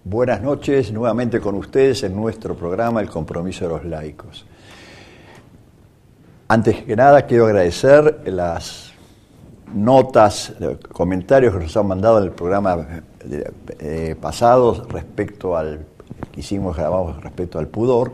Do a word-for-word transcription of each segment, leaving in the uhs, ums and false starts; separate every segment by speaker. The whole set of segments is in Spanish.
Speaker 1: Buenas noches, nuevamente con ustedes en nuestro programa El Compromiso de los Laicos. Antes que nada, quiero agradecer las notas, comentarios que nos han mandado en el programa eh, pasado respecto al que hicimos, grabamos respecto al pudor,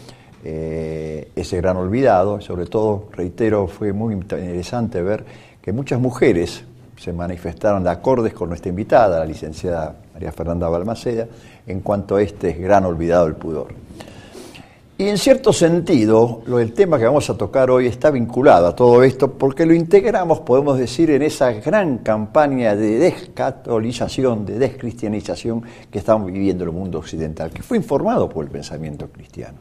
Speaker 1: eh, ese gran olvidado. Sobre todo, reitero, fue muy interesante ver que muchas mujeres se manifestaron de acordes con nuestra invitada, la licenciada María Fernanda Balmaceda, en cuanto a este gran olvidado del pudor. Y en cierto sentido, lo, el tema que vamos a tocar hoy está vinculado a todo esto porque lo integramos, podemos decir, en esa gran campaña de descatolización, de descristianización que estamos viviendo en el mundo occidental, que fue informado por el pensamiento cristiano.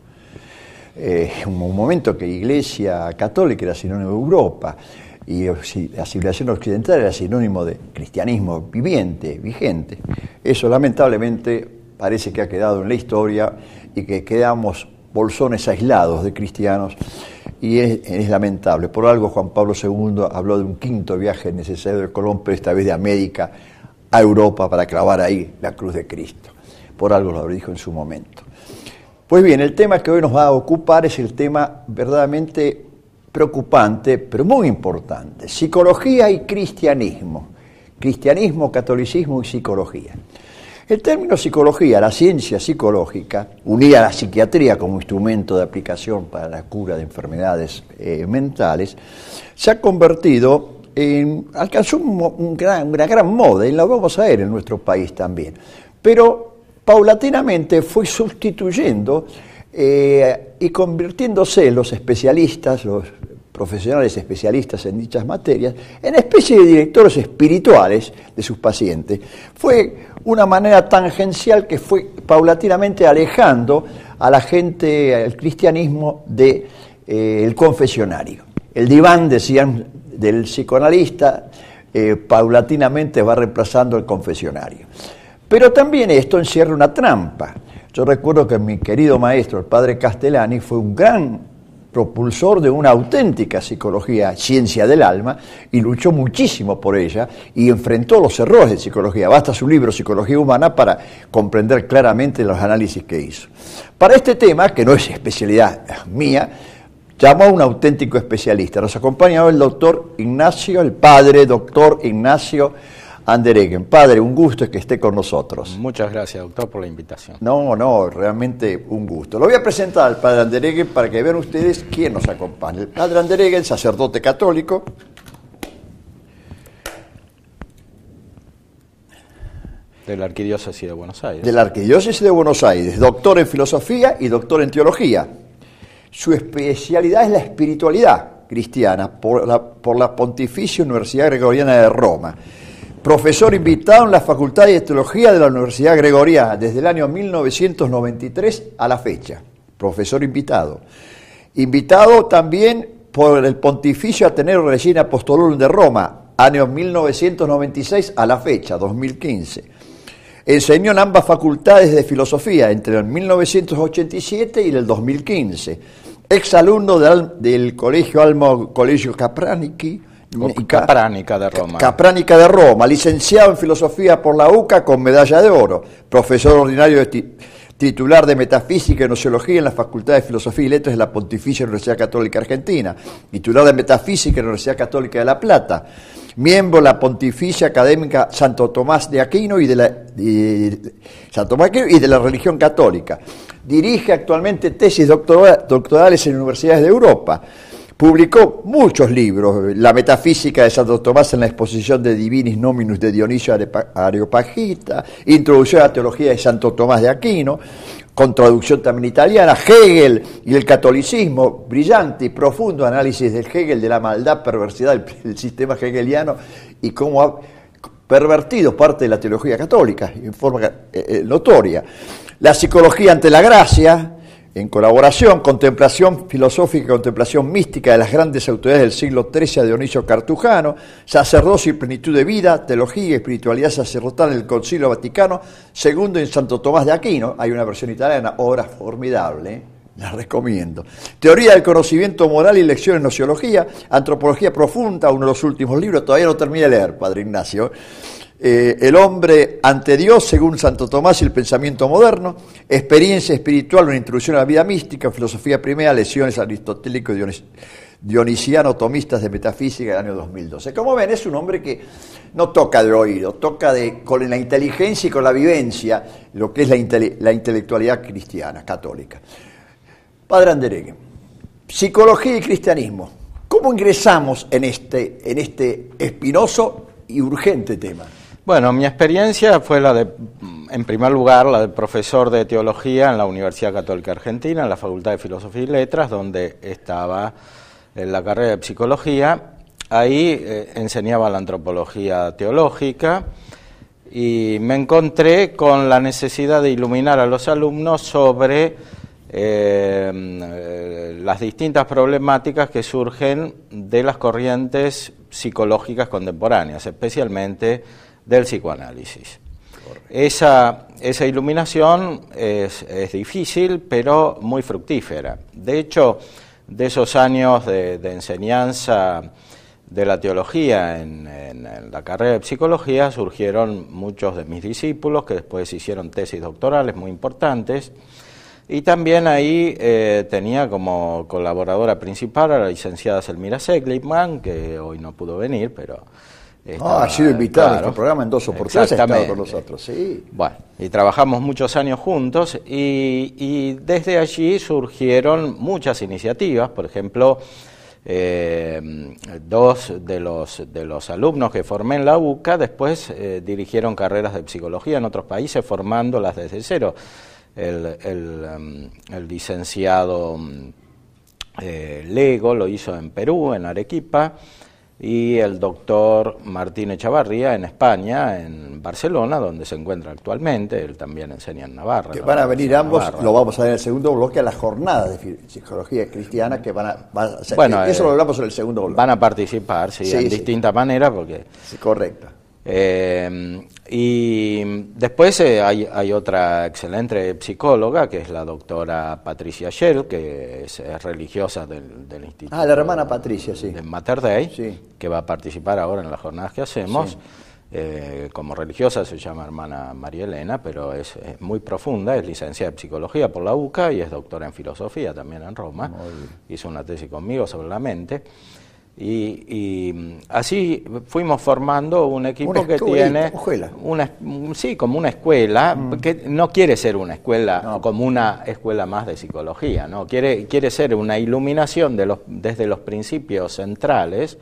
Speaker 1: Eh, un momento que Iglesia Católica era sinónimo de Europa, y la civilización occidental era sinónimo de cristianismo viviente, vigente. Eso lamentablemente parece que ha quedado en la historia y que quedamos bolsones aislados de cristianos, y es, es lamentable. Por algo Juan Pablo segundo habló de un quinto viaje necesario de Colón, pero esta vez de América a Europa para clavar ahí la cruz de Cristo. Por algo lo dijo en su momento. Pues bien, el tema que hoy nos va a ocupar es el tema verdaderamente preocupante, pero muy importante: psicología y cristianismo. Cristianismo, catolicismo y psicología. El término psicología, la ciencia psicológica, unida a la psiquiatría como instrumento de aplicación para la cura de enfermedades eh, mentales, se ha convertido en, alcanzó un, un gran, una gran moda, y la vamos a ver en nuestro país también, pero paulatinamente fue sustituyendo eh, y convirtiéndose los especialistas, los profesionales especialistas en dichas materias, en especie de directores espirituales de sus pacientes. Fue una manera tangencial que fue paulatinamente alejando a la gente, al cristianismo, del de, eh, confesionario. El diván, decían, del psicoanalista, eh, paulatinamente va reemplazando el confesionario. Pero también esto encierra una trampa. Yo recuerdo que mi querido maestro, el padre Castellani, fue un gran propulsor de una auténtica psicología, ciencia del alma, y luchó muchísimo por ella y enfrentó los errores de psicología. Basta su libro Psicología Humana para comprender claramente los análisis que hizo. Para este tema, que no es especialidad mía, llamó a un auténtico especialista. Nos acompaña hoy el doctor Ignacio, el padre doctor Ignacio Andereggen. Padre, un gusto que esté con nosotros.
Speaker 2: Muchas gracias, doctor, por la invitación.
Speaker 1: No, no, realmente un gusto. Lo voy a presentar al padre Andereggen para que vean ustedes quién nos acompaña. El padre Andereggen, sacerdote católico,
Speaker 2: de la Arquidiócesis de Buenos Aires.
Speaker 1: De la Arquidiócesis de Buenos Aires, doctor en filosofía y doctor en teología. Su especialidad es la espiritualidad cristiana por la, por la Pontificia Universidad Gregoriana de Roma. Profesor invitado en la Facultad de Teología de la Universidad Gregoriana desde el año mil novecientos noventa y tres a la fecha. Profesor invitado. Invitado también por el Pontificio Ateneo Regina Apostolorum de Roma, año mil novecientos noventa y seis a la fecha, dos mil quince. Enseñó en ambas facultades de filosofía entre el mil novecientos ochenta y siete y el dos mil quince. Exalumno del, del Colegio Almo Colegio Capranici,
Speaker 2: Capránica de Roma.
Speaker 1: Capránica de Roma, licenciado en filosofía por la U C A con medalla de oro, profesor ordinario de ti, titular de metafísica y gnoseología en la Facultad de Filosofía y Letras de la Pontificia Universidad Católica Argentina, titular de metafísica en la Universidad Católica de La Plata, miembro de la Pontificia Académica Santo Tomás de Aquino y de la de, Santo Tomás de Aquino y de la religión católica. Dirige actualmente tesis doctora, doctorales en universidades de Europa. Publicó muchos libros: La metafísica de Santo Tomás en la exposición de Divinis Nominus de Dionisio Areopagita, Introducción a la teología de Santo Tomás de Aquino, con traducción también italiana, Hegel y el catolicismo, brillante y profundo análisis del Hegel, de la maldad, perversidad del, del sistema hegeliano y cómo ha pervertido parte de la teología católica en forma eh, notoria. La psicología ante la gracia, en colaboración, contemplación filosófica y contemplación mística de las grandes autoridades del siglo trece a Dionisio Cartujano, sacerdocio y plenitud de vida, teología y espiritualidad sacerdotal en el Concilio Vaticano segundo en Santo Tomás de Aquino. Hay una versión italiana, obra formidable, ¿eh? La recomiendo. Teoría del conocimiento moral y lecciones en nociología, antropología profunda, uno de los últimos libros, todavía no terminé de leer, padre Ignacio. Eh, el hombre ante Dios, según Santo Tomás y el pensamiento moderno, experiencia espiritual, una introducción a la vida mística, filosofía primera, lesiones aristotélico y dionis, dionisiano, tomistas de metafísica del año dos mil doce. Como ven, es un hombre que no toca de oído, toca de, con la inteligencia y con la vivencia lo que es la, intele, la intelectualidad cristiana, católica. Padre Andereghe, psicología y cristianismo, ¿cómo ingresamos en este, en este espinoso y urgente tema?
Speaker 2: Bueno, mi experiencia fue la de, en primer lugar, la de profesor de teología en la Universidad Católica Argentina, en la Facultad de Filosofía y Letras, donde estaba en la carrera de psicología. Ahí eh, enseñaba la antropología teológica y me encontré con la necesidad de iluminar a los alumnos sobre eh, las distintas problemáticas que surgen de las corrientes psicológicas contemporáneas, especialmente del psicoanálisis. Esa, esa iluminación es, es difícil, pero muy fructífera. De hecho, de esos años de, de enseñanza de la teología en, en, en la carrera de psicología surgieron muchos de mis discípulos que después hicieron tesis doctorales muy importantes, y también ahí eh, tenía como colaboradora principal a la licenciada Selmira Seligman, que hoy no pudo venir, pero
Speaker 1: estaba, ah, ha sido invitada claro, a nuestro programa en dos oportunidades, ha estado con nosotros, sí.
Speaker 2: Bueno, y trabajamos muchos años juntos, y, y desde allí surgieron muchas iniciativas. Por ejemplo, eh, dos de los, de los alumnos que formé en la U C A después eh, dirigieron carreras de psicología en otros países, formándolas desde cero. El, el, um, el licenciado eh, Lego lo hizo en Perú, en Arequipa, y el doctor Martín Echavarría en España, en Barcelona, donde se encuentra actualmente. Él también enseña en Navarra.
Speaker 1: Que van a venir ambos, Navarra. Lo vamos a ver en el segundo bloque, a las jornadas de psicología cristiana que van a, van a hacer.
Speaker 2: Bueno,
Speaker 1: eso
Speaker 2: eh,
Speaker 1: lo hablamos en el segundo bloque.
Speaker 2: Van a participar, sí, sí en sí. distinta manera, porque...
Speaker 1: Sí, correcto.
Speaker 2: Eh, y después eh, hay, hay otra excelente psicóloga, que es la doctora Patricia Shell, que es, es religiosa del, del Instituto.
Speaker 1: Ah, la hermana Patricia, sí.
Speaker 2: De Mater Dei,
Speaker 1: sí.
Speaker 2: Que va a participar ahora en las jornadas que hacemos.
Speaker 1: Sí.
Speaker 2: Eh, como religiosa se llama hermana María Elena, pero es, es muy profunda, es licenciada en psicología por la U C A y es doctora en filosofía también en Roma. Hizo una tesis conmigo sobre la mente. Y, y así fuimos formando un equipo
Speaker 1: una
Speaker 2: que tiene
Speaker 1: escuela.
Speaker 2: Una, sí, como una escuela, mm. que no quiere ser una escuela no. como una escuela más de psicología, no quiere, quiere ser una iluminación de los, desde los principios centrales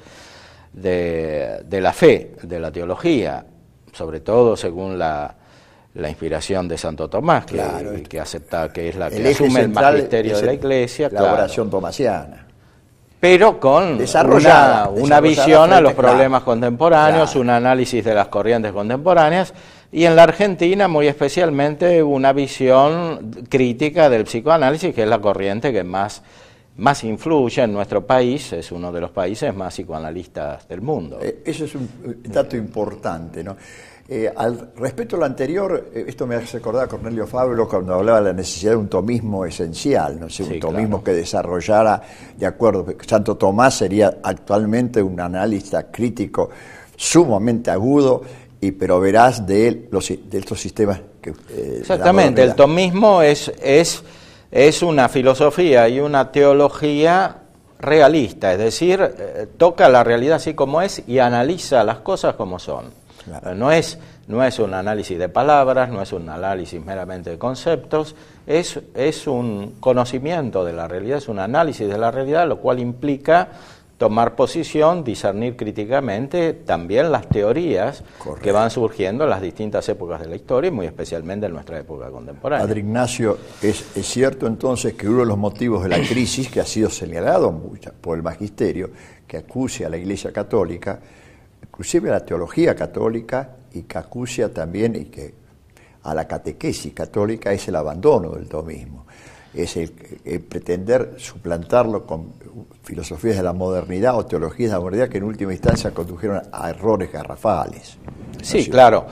Speaker 2: de, de la fe, de la teología, sobre todo según la, la inspiración de Santo Tomás, que,
Speaker 1: claro,
Speaker 2: que acepta que es la que asume el magisterio de la Iglesia,
Speaker 1: la claro. oración tomasiana.
Speaker 2: Pero con una, una visión a los problemas contemporáneos, claro. un análisis de las corrientes contemporáneas, y en la Argentina muy especialmente una visión crítica del psicoanálisis, que es la corriente que más, más influye en nuestro país, es uno de los países más psicoanalistas del mundo.
Speaker 1: Eh, eso es un dato importante, ¿no? Eh, al respecto a lo anterior, eh, esto me hace recordar a Cornelio Fabro cuando hablaba de la necesidad de un tomismo esencial, ¿no? O sea, un sí, tomismo claro. que desarrollara, de acuerdo, Santo Tomás sería actualmente un analista crítico sumamente agudo, y pero verás de, los, de estos sistemas que...
Speaker 2: Eh, Exactamente, el tomismo es, es, es una filosofía y una teología realista, es decir, eh, toca la realidad así como es y analiza las cosas como son. Claro. No es, no es un análisis de palabras, no es un análisis meramente de conceptos, es, es un conocimiento de la realidad, es un análisis de la realidad, lo cual implica tomar posición, discernir críticamente también las teorías Correcto. que van surgiendo en las distintas épocas de la historia y muy especialmente en nuestra época contemporánea.
Speaker 1: Padre Ignacio, ¿es, es cierto entonces que uno de los motivos de la crisis que ha sido señalado mucho por el magisterio, que acucia a la Iglesia Católica, inclusive a la teología católica, y que acucia también y que a la catequesis católica, es el abandono del tomismo, es el, el pretender suplantarlo con filosofías de la modernidad o teologías de la modernidad que en última instancia condujeron a errores garrafales?
Speaker 2: Sí, claro.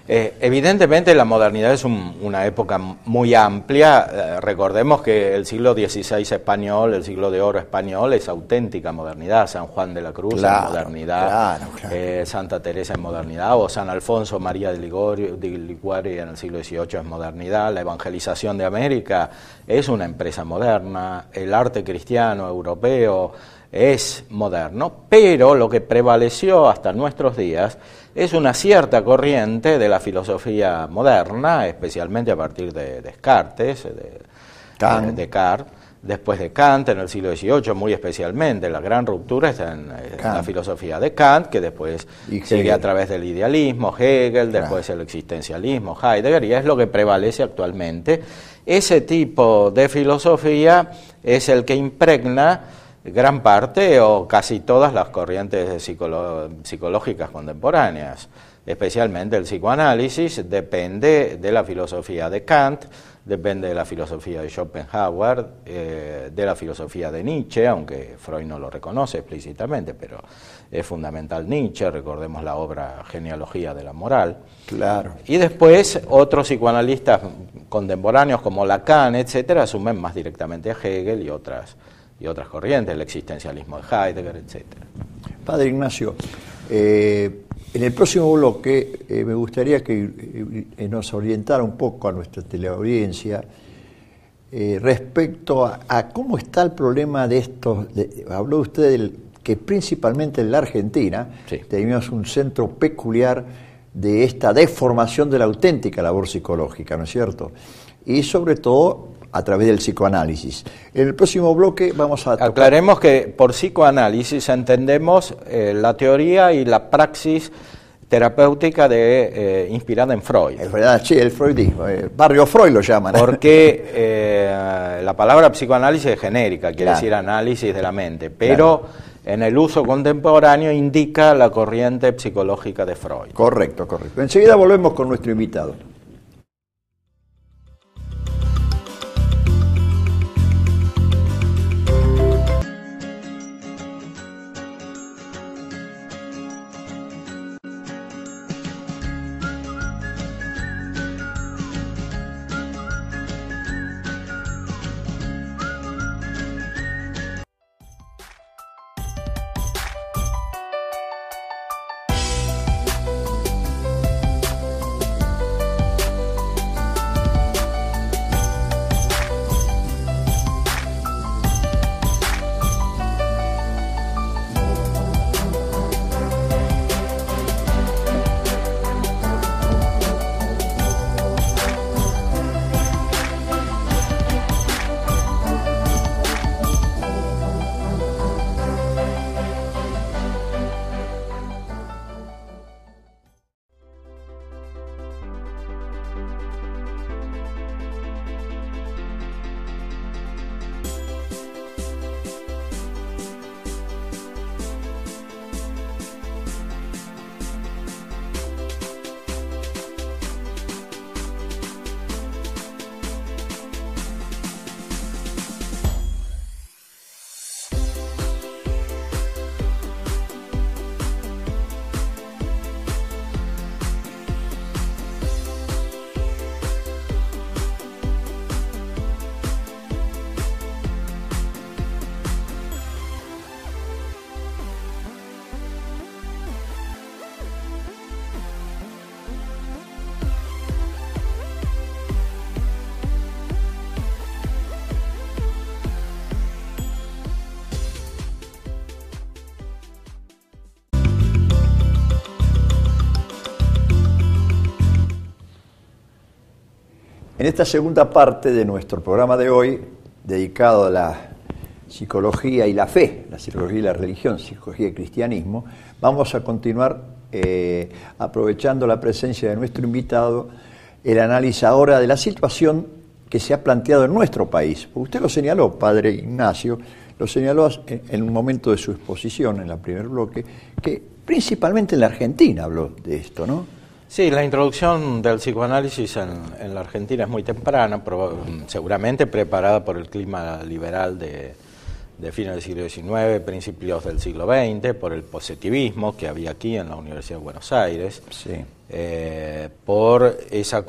Speaker 2: Eh, evidentemente la modernidad es un, una época muy amplia. Eh, recordemos que el siglo dieciséis español, el siglo de oro español, es auténtica modernidad. San Juan de la Cruz
Speaker 1: claro,
Speaker 2: es modernidad,
Speaker 1: claro, claro.
Speaker 2: Eh, Santa Teresa es modernidad, o San Alfonso María de Ligorio, de Liguori en el siglo dieciocho es modernidad. La evangelización de América es una empresa moderna. El arte cristiano europeo es moderno, pero lo que prevaleció hasta nuestros días es una cierta corriente de la filosofía moderna, especialmente a partir de Descartes, de,
Speaker 1: Kant.
Speaker 2: de Descartes, después de Kant en el siglo dieciocho, muy especialmente. La gran ruptura está en, en la filosofía de Kant, que después sigue a través del idealismo, Hegel, claro. Después el existencialismo, Heidegger, y es lo que prevalece actualmente. Ese tipo de filosofía es el que impregna gran parte o casi todas las corrientes psicolo- psicológicas contemporáneas, especialmente el psicoanálisis. Depende de la filosofía de Kant, depende de la filosofía de Schopenhauer, eh, de la filosofía de Nietzsche, aunque Freud no lo reconoce explícitamente, pero es fundamental Nietzsche, recordemos la obra Genealogía de la Moral.
Speaker 1: Claro.
Speaker 2: Y después otros psicoanalistas contemporáneos como Lacan, etcétera, asumen más directamente a Hegel y otras y otras corrientes, el existencialismo de Heidegger, etcétera.
Speaker 1: Padre Ignacio, eh, en el próximo bloque eh, me gustaría que eh, nos orientara un poco a nuestra teleaudiencia eh, respecto a, a cómo está el problema de estos, de, habló usted del, que principalmente en la Argentina sí. Tenemos un centro peculiar de esta deformación de la auténtica labor psicológica, ¿no es cierto? Y sobre todo a través del psicoanálisis. En el próximo bloque vamos a tocar...
Speaker 2: Aclaremos que por psicoanálisis entendemos eh, la teoría y la praxis terapéutica de, eh, inspirada en Freud.
Speaker 1: Es verdad, sí, el freudismo, eh, barrio Freud lo llaman.
Speaker 2: Porque eh, la palabra psicoanálisis es genérica, quiere claro. decir análisis de la mente, pero claro. en el uso contemporáneo indica la corriente psicológica de Freud.
Speaker 1: Correcto, correcto. Enseguida volvemos con nuestro invitado. En esta segunda parte de nuestro programa de hoy, dedicado a la psicología y la fe, la psicología y la religión, psicología y cristianismo, vamos a continuar eh, aprovechando la presencia de nuestro invitado, el análisis ahora de la situación que se ha planteado en nuestro país. Usted lo señaló, padre Ignacio, lo señaló en, en un momento de su exposición, en el primer bloque, que principalmente en la Argentina habló de esto, ¿no?
Speaker 2: Sí, la introducción del psicoanálisis en, en la Argentina es muy temprana, pero seguramente preparada por el clima liberal de, de fines del siglo diecinueve, principios del siglo veinte, por el positivismo que había aquí en la Universidad de Buenos Aires.
Speaker 1: Sí.
Speaker 2: eh, por esa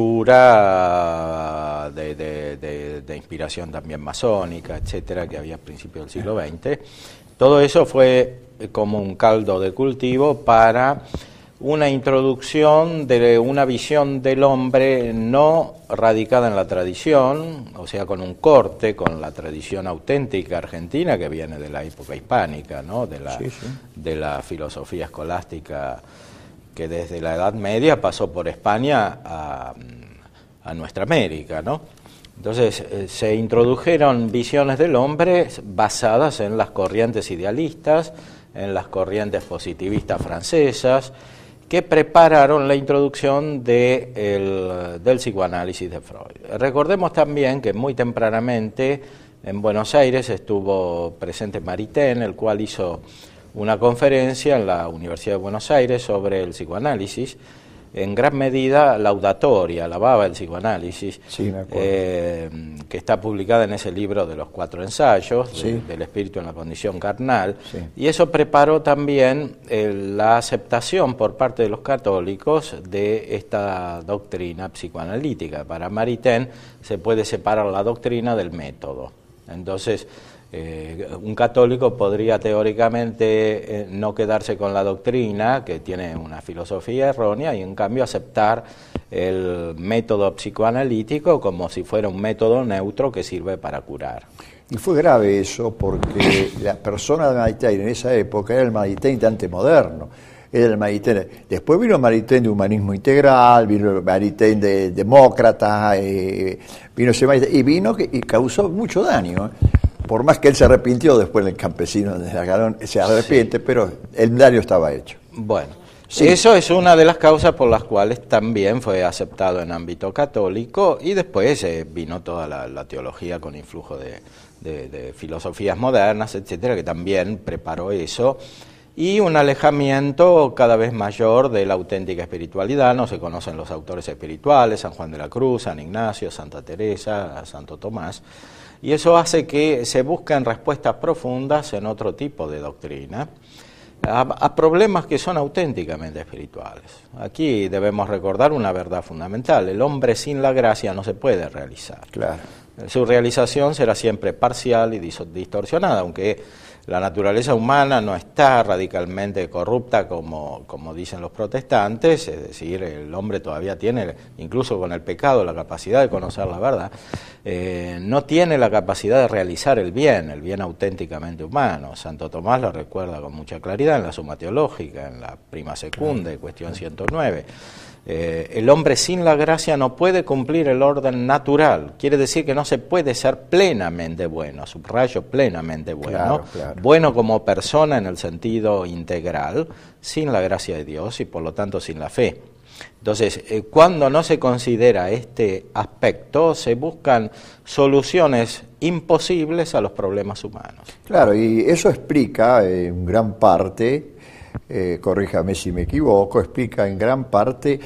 Speaker 2: cultura de, de, de, de inspiración también masónica, etcétera, que había a principios del siglo veinte. Todo eso fue como un caldo de cultivo para una introducción de una visión del hombre no radicada en la tradición, o sea, con un corte con la tradición auténtica argentina que viene de la época hispánica, ¿no? de, la, sí, sí. de la filosofía escolástica que desde la Edad Media pasó por España a, a nuestra América, ¿no? Entonces eh, se introdujeron visiones del hombre basadas en las corrientes idealistas, en las corrientes positivistas francesas, que prepararon la introducción de el, del psicoanálisis de Freud. Recordemos también que muy tempranamente en Buenos Aires estuvo presente Maritain, el cual hizo una conferencia en la Universidad de Buenos Aires sobre el psicoanálisis, en gran medida laudatoria, alababa el psicoanálisis,
Speaker 1: sí,
Speaker 2: eh, que está publicada en ese libro de los cuatro ensayos, sí. de, del espíritu en la condición carnal,
Speaker 1: sí.
Speaker 2: y eso preparó también eh, la aceptación por parte de los católicos de esta doctrina psicoanalítica. Para Maritain se puede separar la doctrina del método. Entonces, Eh, un católico podría teóricamente eh, no quedarse con la doctrina, que tiene una filosofía errónea, y en cambio aceptar el método psicoanalítico como si fuera un método neutro que sirve para curar.
Speaker 1: Y fue grave eso, porque la persona de Maritain en esa época era el Maritain antemoderno. Era el Maritain. Después vino el Maritain de humanismo integral, vino el Maritain de demócrata, eh, vino ese Maritain, y vino que, y causó mucho daño, ¿eh? Por más que él se arrepintió después del campesino de Agarón, se arrepiente, sí. pero el daño estaba hecho.
Speaker 2: Bueno, sí. Eso es una de las causas por las cuales también fue aceptado en ámbito católico, y después eh, vino toda la, la teología con influjo de, de, de filosofías modernas, etcétera, que también preparó eso, y un alejamiento cada vez mayor de la auténtica espiritualidad. No se conocen los autores espirituales, San Juan de la Cruz, San Ignacio, Santa Teresa, Santo Tomás. Y eso hace que se busquen respuestas profundas en otro tipo de doctrina, a, a problemas que son auténticamente espirituales. Aquí debemos recordar una verdad fundamental: el hombre sin la gracia no se puede realizar.
Speaker 1: Claro.
Speaker 2: Su realización será siempre parcial y distorsionada, aunque la naturaleza humana no está radicalmente corrupta como, como dicen los protestantes, es decir, el hombre todavía tiene, incluso con el pecado, la capacidad de conocer la verdad, eh, no tiene la capacidad de realizar el bien, el bien auténticamente humano. Santo Tomás lo recuerda con mucha claridad en la Suma Teológica, en la Prima Secunde, cuestión ciento nueve. Eh, el hombre sin la gracia no puede cumplir el orden natural, quiere decir que no se puede ser plenamente bueno, subrayo plenamente bueno,
Speaker 1: claro, claro.
Speaker 2: bueno como persona en el sentido integral, sin la gracia de Dios y por lo tanto sin la fe. Entonces, eh, cuando no se considera este aspecto, se buscan soluciones imposibles a los problemas humanos.
Speaker 1: Claro, y eso explica eh, en gran parte, Eh, corríjame si me equivoco, explica en gran parte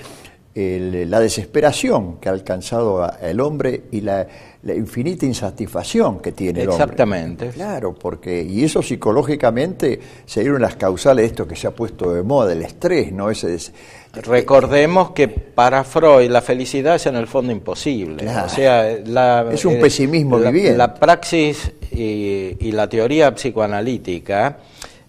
Speaker 1: el, la desesperación que ha alcanzado a, el hombre y la, la infinita insatisfacción que tiene el hombre.
Speaker 2: Exactamente.
Speaker 1: Claro, porque, y eso psicológicamente se dieron las causales de esto que se ha puesto de moda, el estrés, ¿no? Ese des,
Speaker 2: Recordemos que para Freud la felicidad es en el fondo imposible. Claro. O sea, la,
Speaker 1: es un eh, pesimismo
Speaker 2: la,
Speaker 1: viviente.
Speaker 2: La praxis y, y la teoría psicoanalítica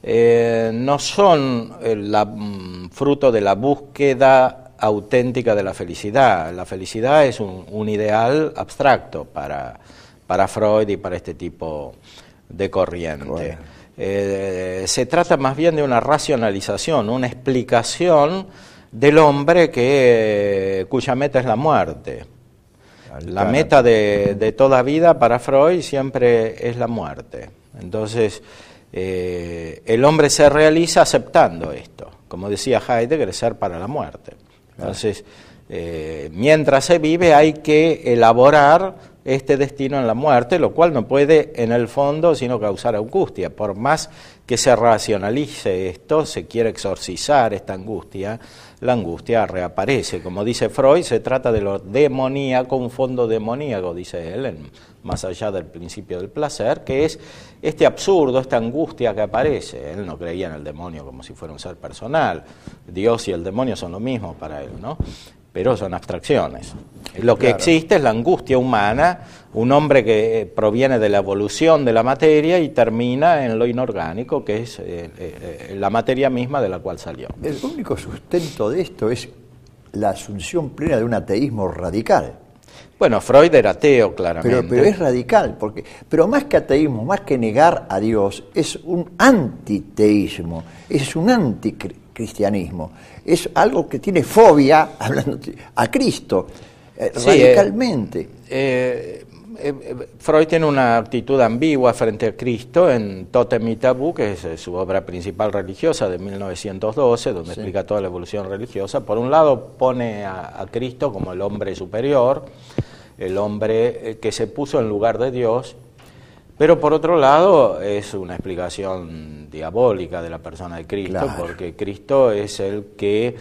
Speaker 2: Eh, no son eh, la, mm, fruto de la búsqueda auténtica de la felicidad. La felicidad es un, un ideal abstracto para, para Freud y para este tipo de corriente. Bueno. Eh, se trata más bien de una racionalización, una explicación del hombre que, cuya meta es la muerte. La meta de, de toda vida para Freud siempre es la muerte. Entonces, Eh, el hombre se realiza aceptando esto, como decía Heidegger, ser para la muerte. Entonces, eh, mientras se vive hay que elaborar este destino en la muerte, lo cual no puede en el fondo sino causar angustia. Por más que se racionalice esto, se quiere exorcizar esta angustia, la angustia reaparece. Como dice Freud, se trata de lo demoníaco, un fondo demoníaco, dice él, en, más allá del principio del placer, que es este absurdo, esta angustia que aparece. Él no creía en el demonio como si fuera un ser personal. Dios y el demonio son lo mismo para él, ¿no? Pero son abstracciones. Lo que claro. existe es la angustia humana, un hombre que proviene de la evolución de la materia y termina en lo inorgánico, que es eh, eh, la materia misma de la cual salió.
Speaker 1: El único sustento de esto es la asunción plena de un ateísmo radical.
Speaker 2: Bueno, Freud era ateo, claramente.
Speaker 1: Pero, pero es radical, porque, pero más que ateísmo, más que negar a Dios, es un antiteísmo, es un anticristianismo, es algo que tiene fobia hablando a Cristo, eh, sí, radicalmente.
Speaker 2: Eh, eh, eh, Freud tiene una actitud ambigua frente a Cristo en Tótem y Tabú, que es eh, su obra principal religiosa de mil novecientos doce, donde sí. explica toda la evolución religiosa. Por un lado pone a, a Cristo como el hombre superior, el hombre que se puso en lugar de Dios, pero por otro lado es una explicación diabólica de la persona de Cristo, claro. porque Cristo es el que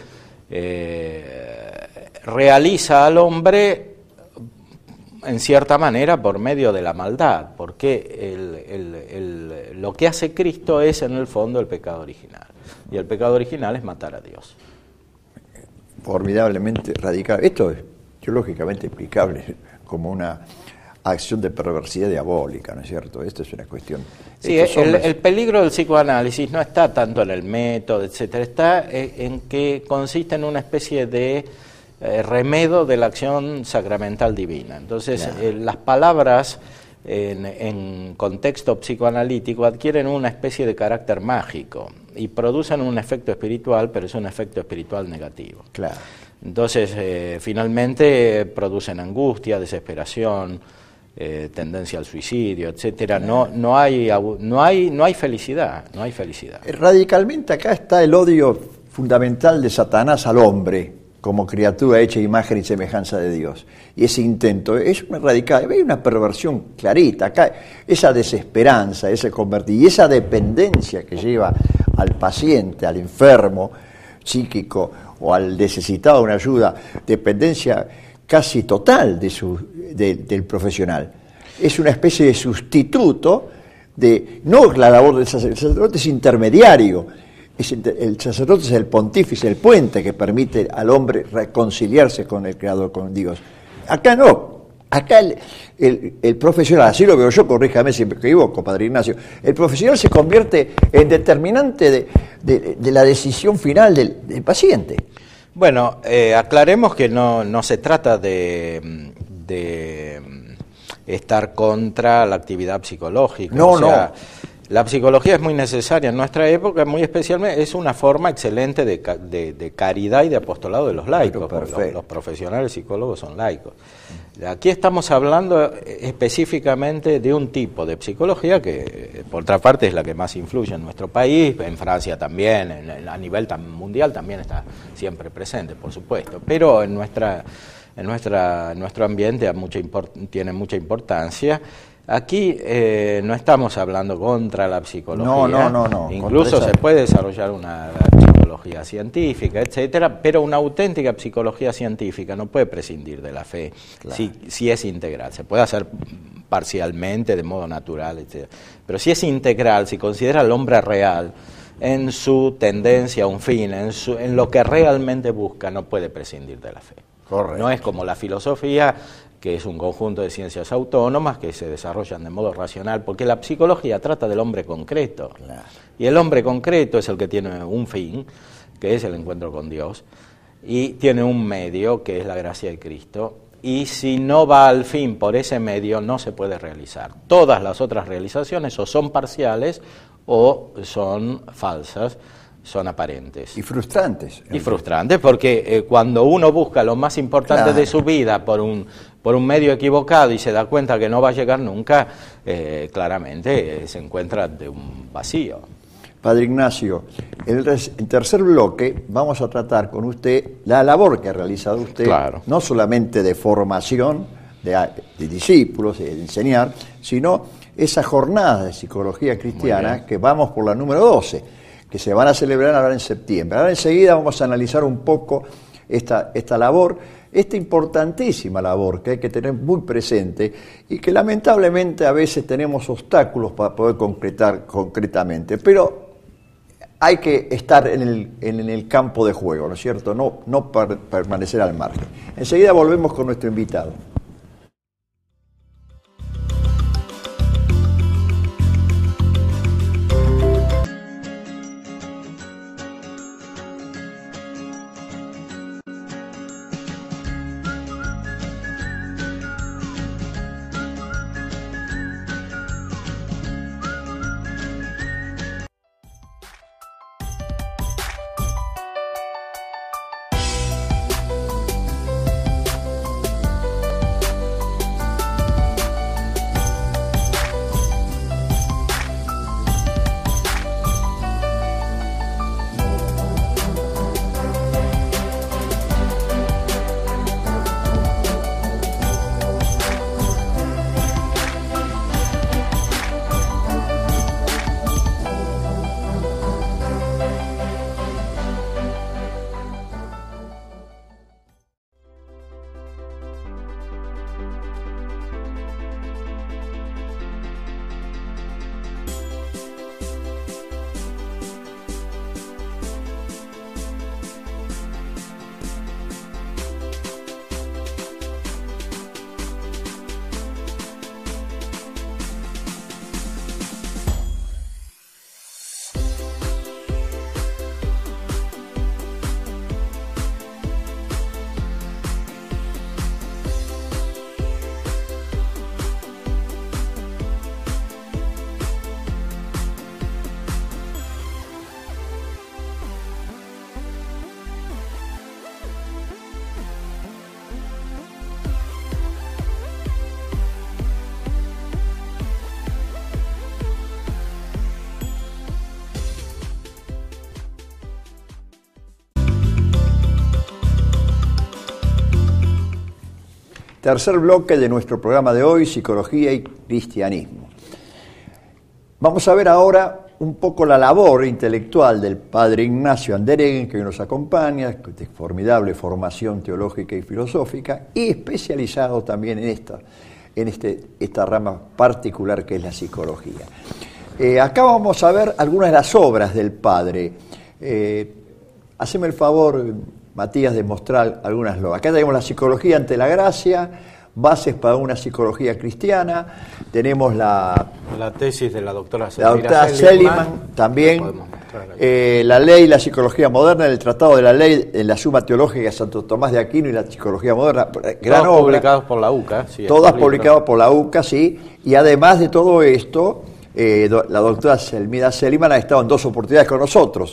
Speaker 2: eh, realiza al hombre en cierta manera por medio de la maldad, porque el, el, el, lo que hace Cristo es en el fondo el pecado original, y el pecado original es matar a Dios.
Speaker 1: Formidablemente radical. Esto es teológicamente explicable como una acción de perversidad diabólica, ¿no es cierto? Esto es una cuestión...
Speaker 2: Sí, el, hombres... el peligro del psicoanálisis no está tanto en el método, etcétera, está en que consiste en una especie de eh, remedo de la acción sacramental divina. Entonces, claro. eh, las palabras en, en contexto psicoanalítico adquieren una especie de carácter mágico y producen un efecto espiritual, pero es un efecto espiritual negativo.
Speaker 1: Claro.
Speaker 2: Entonces, eh, finalmente producen angustia, desesperación, eh, tendencia al suicidio, etcétera. No, no hay, no hay, no hay felicidad, no hay felicidad.
Speaker 1: Radicalmente acá está el odio fundamental de Satanás al hombre como criatura hecha imagen y semejanza de Dios. Y ese intento es una radical, hay una perversión clarita acá, esa desesperanza, ese convertir y esa dependencia que lleva al paciente, al enfermo psíquico o al necesitado de una ayuda, dependencia casi total de su, de, del profesional. Es una especie de sustituto de, no la labor del sacerdote, el sacerdote es intermediario, es, el sacerdote es el pontífice, el puente que permite al hombre reconciliarse con el Creador, con Dios. Acá no, acá el, el, el profesional, así lo veo yo, corríjame si me equivoco, Padre Ignacio, el profesional se convierte en determinante de, de, de la decisión final del, del paciente.
Speaker 2: Bueno, eh, aclaremos que no, no se trata de, de estar contra la actividad psicológica.
Speaker 1: No,
Speaker 2: o sea,
Speaker 1: no.
Speaker 2: La psicología es muy necesaria en nuestra época, muy especialmente, es una forma excelente de, de, de caridad y de apostolado de los laicos. Los, los profesionales psicólogos son laicos. Aquí estamos hablando específicamente de un tipo de psicología que, por otra parte, es la que más influye en nuestro país, en Francia también, en, a nivel mundial también está siempre presente, por supuesto, pero en nuestra, en nuestra, en nuestro ambiente mucha import, tiene mucha importancia. Aquí eh, no estamos hablando contra la psicología.
Speaker 1: No, no, no, no.
Speaker 2: Incluso esa... se puede desarrollar una psicología científica, etcétera, pero una auténtica psicología científica no puede prescindir de la fe, claro. si, si es integral. Se puede hacer parcialmente, de modo natural, etcétera. Pero si es integral, si considera al hombre real en su tendencia a un fin, en, su, en lo que realmente busca, no puede prescindir de la fe.
Speaker 1: Correcto.
Speaker 2: No es como la filosofía, que es un conjunto de ciencias autónomas que se desarrollan de modo racional, porque la psicología trata del hombre concreto. Claro. Y el hombre concreto es el que tiene un fin, que es el encuentro con Dios, y tiene un medio, que es la gracia de Cristo, y si no va al fin por ese medio, no se puede realizar. Todas las otras realizaciones o son parciales o son falsas, son aparentes.
Speaker 1: Y frustrantes.
Speaker 2: Y frustrantes, porque eh, cuando uno busca lo más importante claro. de su vida por un, por un medio equivocado y se da cuenta que no va a llegar nunca, eh, claramente eh, se encuentra ante un vacío.
Speaker 1: Padre Ignacio, en el tercer bloque vamos a tratar con usted la labor que ha realizado usted,
Speaker 2: claro.
Speaker 1: no solamente de formación de, de discípulos, de enseñar, sino esa jornada de psicología cristiana que vamos por la número doce, que se van a celebrar ahora en septiembre. Ahora enseguida vamos a analizar un poco esta, esta labor, esta importantísima labor que hay que tener muy presente y que lamentablemente a veces tenemos obstáculos para poder concretar concretamente, pero hay que estar en el, en el campo de juego, ¿no es cierto? No, no per, permanecer al margen. Enseguida volvemos con nuestro invitado. Tercer bloque de nuestro programa de hoy, Psicología y Cristianismo. Vamos a ver ahora un poco la labor intelectual del padre Ignacio Andereguen, que hoy nos acompaña, de formidable formación teológica y filosófica, y especializado también en esta, en este, esta rama particular que es la psicología. Eh, acá vamos a ver algunas de las obras del padre. Eh, haceme el favor, Matías, de mostrar algunas logras. Acá tenemos la psicología ante la gracia, bases para una psicología cristiana. Tenemos la,
Speaker 2: la tesis de la doctora,
Speaker 1: la doctora Seligman, también. Eh, la ley y la psicología moderna, el tratado de la ley en la Suma Teológica de Santo Tomás de Aquino y la psicología moderna. Gran
Speaker 2: Todos
Speaker 1: obra.
Speaker 2: Publicados por la U C A. Sí,
Speaker 1: Todas publicadas por la U C A, sí. Y además de todo esto, eh, do, la doctora Selmida Seligman ha estado en dos oportunidades con nosotros.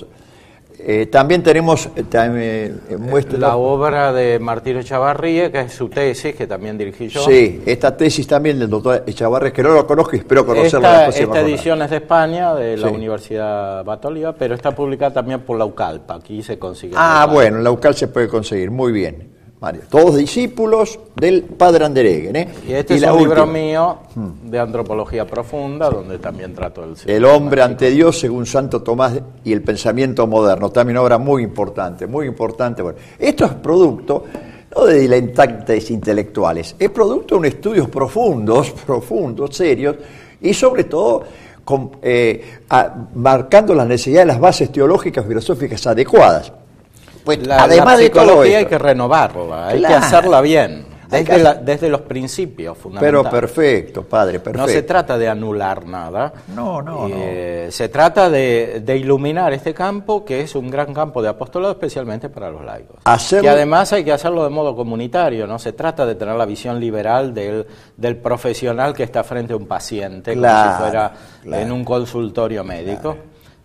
Speaker 1: Eh, también tenemos eh, también, eh, muestra,
Speaker 2: la obra de Martín Echavarría, que es su tesis, que también dirigí yo.
Speaker 1: Sí, esta tesis también del doctor Echavarría, que no lo conozco y espero conocerlo.
Speaker 2: Esta, esta edición es de España, de la
Speaker 1: sí.
Speaker 2: Universidad Batoliva, pero está publicada también por la UCALPA, aquí se consigue.
Speaker 1: Ah, bueno, en la UCAL se puede conseguir, muy bien. Mario. Todos discípulos del padre Andereguen, ¿eh?
Speaker 2: Y este y es un última. libro mío de antropología profunda, donde también trato el...
Speaker 1: El hombre ante Dios según Santo Tomás y el pensamiento moderno, también obra muy importante, muy importante. Bueno, esto es producto, no de diletantes intelectuales, es producto de estudios profundos, profundos, serios, y sobre todo con, eh, a, marcando las necesidades de las bases teológicas y filosóficas adecuadas.
Speaker 2: Pues, la, además la de todo esto, hay que renovarla, hay claro, que hacerla bien, desde, que hacer... la, desde los principios fundamentales.
Speaker 1: Pero perfecto, padre, perfecto.
Speaker 2: No se trata de anular nada,
Speaker 1: no, no,
Speaker 2: eh,
Speaker 1: no.
Speaker 2: Se trata de, de iluminar este campo, que es un gran campo de apostolado, especialmente para los laicos. Hacerlo... Que además hay que hacerlo de modo comunitario, no se trata de tener la visión liberal del, del profesional que está frente a un paciente, claro, como si fuera claro, en un consultorio médico.
Speaker 1: Claro.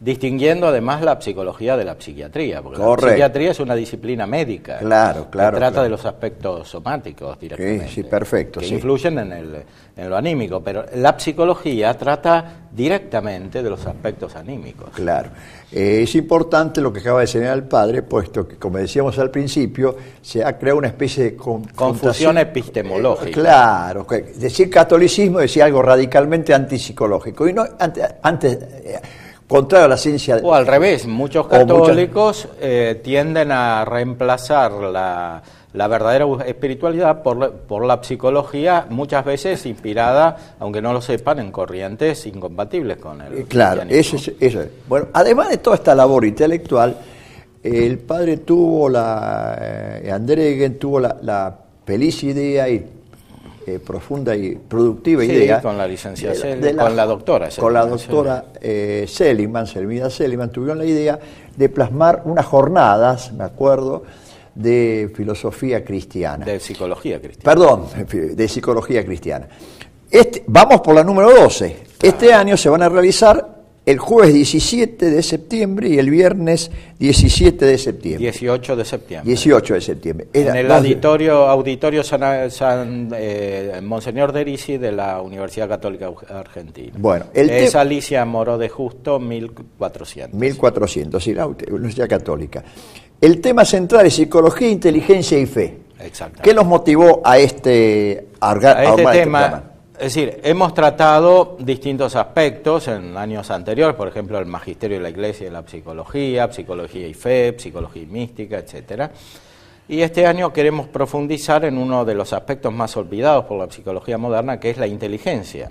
Speaker 2: distinguiendo además la psicología de la psiquiatría, porque
Speaker 1: Correcto.
Speaker 2: la psiquiatría es una disciplina médica.
Speaker 1: Claro, claro.
Speaker 2: Que trata
Speaker 1: claro.
Speaker 2: de los aspectos somáticos directamente.
Speaker 1: Sí, sí, perfecto.
Speaker 2: Que
Speaker 1: sí.
Speaker 2: influyen en, el, en lo anímico, pero la psicología trata directamente de los aspectos anímicos.
Speaker 1: Claro. Eh, es importante lo que acaba de señalar el padre, puesto que, como decíamos al principio, se ha creado una especie de con,
Speaker 2: confusión epistemológica.
Speaker 1: Eh, claro, que decir catolicismo decía algo radicalmente antipsicológico, y no antes, antes eh, contrario a la ciencia.
Speaker 2: O al revés, muchos católicos muchas... eh, tienden a reemplazar la, la verdadera espiritualidad por, por la psicología, muchas veces inspirada, aunque no lo sepan, en corrientes incompatibles con el
Speaker 1: Claro, eso es, eso es. Bueno, además de toda esta labor intelectual, el padre tuvo la, eh, Andregen tuvo la, la feliz idea y eh, profunda y productiva
Speaker 2: sí,
Speaker 1: idea.
Speaker 2: con la licencia,
Speaker 1: de la,
Speaker 2: Sel,
Speaker 1: de la,
Speaker 2: con la doctora.
Speaker 1: Con la doctora eh, Seligman, Selmida Seligman, tuvieron la idea de plasmar unas jornadas, me acuerdo, de filosofía cristiana.
Speaker 2: De psicología cristiana.
Speaker 1: Perdón, de psicología cristiana. Este, vamos por la número doce. Claro. Este año se van a realizar el jueves diecisiete de septiembre y el viernes diecisiete de septiembre.
Speaker 2: dieciocho de septiembre.
Speaker 1: dieciocho de septiembre.
Speaker 2: Era en el auditorio, auditorio San, San eh, Monseñor Derisi de la Universidad Católica Argentina.
Speaker 1: Bueno, el
Speaker 2: es Alicia Moró de Justo, mil cuatrocientos.
Speaker 1: mil cuatrocientos, sí, la Universidad Católica. El tema central es psicología, inteligencia y fe.
Speaker 2: Exacto.
Speaker 1: ¿Qué los motivó a este, a,
Speaker 2: a este tema? Este Es decir, hemos tratado distintos aspectos en años anteriores, por ejemplo, el magisterio de la Iglesia y la psicología, psicología y fe, psicología y mística, etcétera. Y este año queremos profundizar en uno de los aspectos más olvidados por la psicología moderna, que es la inteligencia.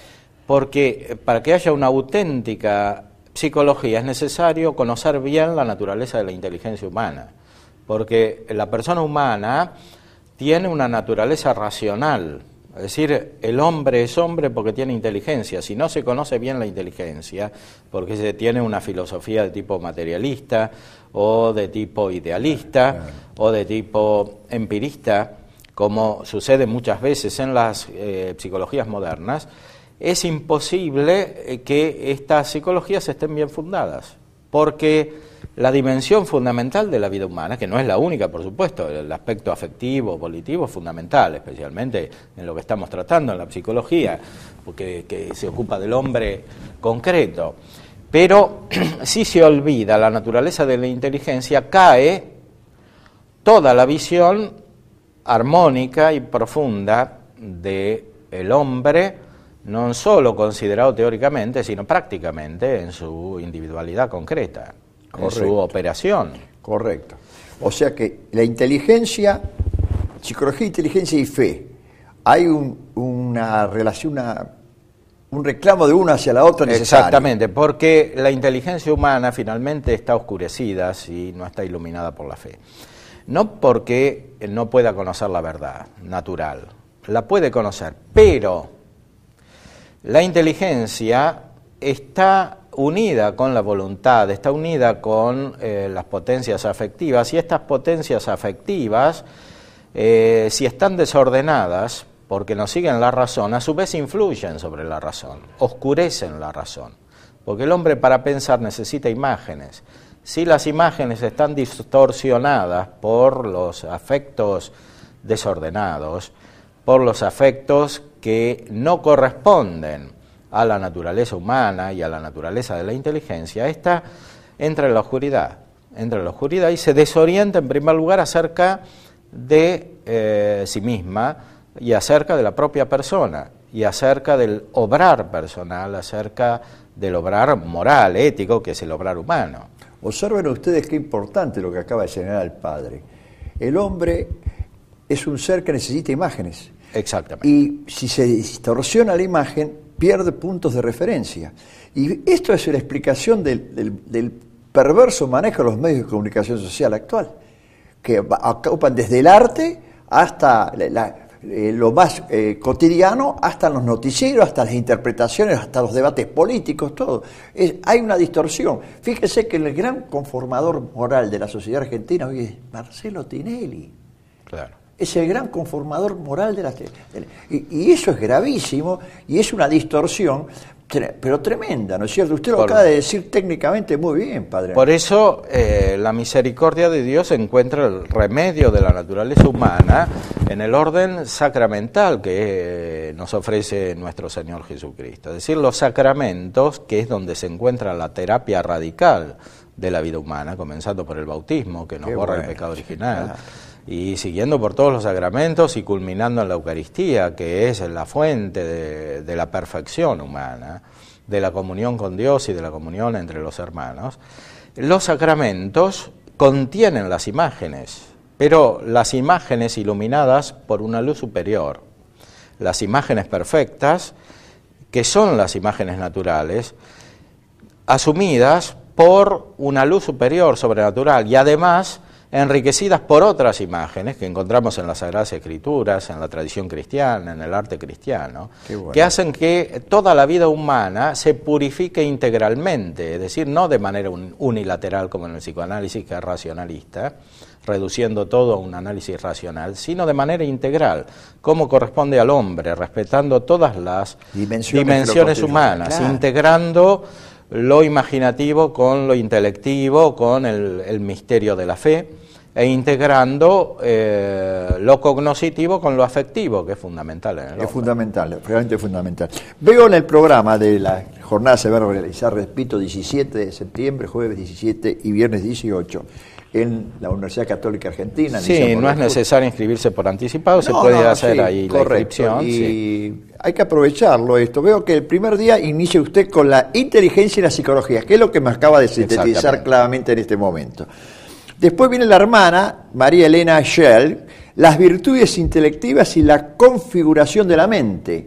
Speaker 2: Porque para que haya una auténtica psicología es necesario conocer bien la naturaleza de la inteligencia humana, porque la persona humana tiene una naturaleza racional. Es decir, el hombre es hombre porque tiene inteligencia. Si no se conoce bien la inteligencia, porque se tiene una filosofía de tipo materialista, o de tipo idealista, claro, o de tipo empirista, como sucede muchas veces en las eh, psicologías modernas, es imposible que estas psicologías estén bien fundadas, porque la dimensión fundamental de la vida humana, que no es la única, por supuesto, el aspecto afectivo, volitivo es fundamental, especialmente en lo que estamos tratando en la psicología, porque que se ocupa del hombre concreto. Pero si se olvida la naturaleza de la inteligencia, cae toda la visión armónica y profunda del hombre, no solo considerado teóricamente, sino prácticamente en su individualidad concreta. Correcto. En su operación.
Speaker 1: Correcto. O sea que la inteligencia, psicología, inteligencia y fe, hay un, una relación, una, un reclamo de una hacia la otra necesario.
Speaker 2: Exactamente, porque la inteligencia humana finalmente está oscurecida si no está iluminada por la fe. No porque no pueda conocer la verdad natural, la puede conocer, pero la inteligencia está unida con la voluntad, está unida con eh, las potencias afectivas, y estas potencias afectivas, eh, si están desordenadas, porque no siguen la razón, a su vez influyen sobre la razón, oscurecen la razón, porque el hombre para pensar necesita imágenes. Si las imágenes están distorsionadas por los afectos desordenados, por los afectos que no corresponden a la naturaleza humana y a la naturaleza de la inteligencia, esta entra en la oscuridad, entra en la oscuridad y se desorienta en primer lugar acerca de eh, sí misma y acerca de la propia persona y acerca del obrar personal, acerca del obrar moral, ético, que es el obrar humano.
Speaker 1: Observen ustedes qué importante lo que acaba de señalar el padre. El hombre es un ser que necesita imágenes.
Speaker 2: Exactamente.
Speaker 1: Y si se distorsiona la imagen, pierde puntos de referencia. Y esto es la explicación del, del, del perverso manejo de los medios de comunicación social actual, que ocupan desde el arte hasta la, la, eh, lo más eh, cotidiano, hasta los noticieros, hasta las interpretaciones, hasta los debates políticos, todo. Es, hay una distorsión. Fíjese que el gran conformador moral de la sociedad argentina hoy es Marcelo Tinelli.
Speaker 2: Claro.
Speaker 1: es el gran conformador moral de la... Y, y eso es gravísimo y es una distorsión, tre, pero tremenda, ¿no es cierto? Usted lo por, acaba de decir técnicamente muy bien, padre.
Speaker 2: Por eso eh, la misericordia de Dios encuentra el remedio de la naturaleza humana en el orden sacramental que eh, nos ofrece nuestro Señor Jesucristo. Es decir, los sacramentos, que es donde se encuentra la terapia radical de la vida humana, comenzando por el bautismo, que nos Qué borra bueno, el pecado original, claro. y siguiendo por todos los sacramentos y culminando en la Eucaristía, que es la fuente de, de la perfección humana, de la comunión con Dios y de la comunión entre los hermanos. Los sacramentos contienen las imágenes, pero las imágenes iluminadas por una luz superior. Las imágenes perfectas, que son las imágenes naturales, asumidas por una luz superior, sobrenatural, y además enriquecidas por otras imágenes que encontramos en las Sagradas Escrituras, en la tradición cristiana, en el arte cristiano, bueno. que hacen que toda la vida humana se purifique integralmente, es decir, no de manera un, unilateral como en el psicoanálisis, que es racionalista, reduciendo todo a un análisis racional, sino de manera integral, como corresponde al hombre, respetando todas las dimensiones, dimensiones humanas, claro. integrando lo imaginativo con lo intelectivo, con el, el misterio de la fe, e integrando eh, lo cognoscitivo con lo afectivo, que es fundamental en el hombre.
Speaker 1: Es fundamental, realmente fundamental. Veo en el programa de la jornada se va a realizar, repito, diecisiete de septiembre, jueves diecisiete y viernes dieciocho, en la Universidad Católica Argentina.
Speaker 2: Sí, no es necesario inscribirse por anticipado, no, se puede no, hacer sí, ahí correcto. la inscripción.
Speaker 1: Y
Speaker 2: sí.
Speaker 1: hay que aprovecharlo esto. Veo que el primer día inicia usted con la inteligencia y la psicología, que es lo que me acaba de sintetizar claramente en este momento. Después viene la hermana, María Elena Schell, las virtudes intelectivas y la configuración de la mente.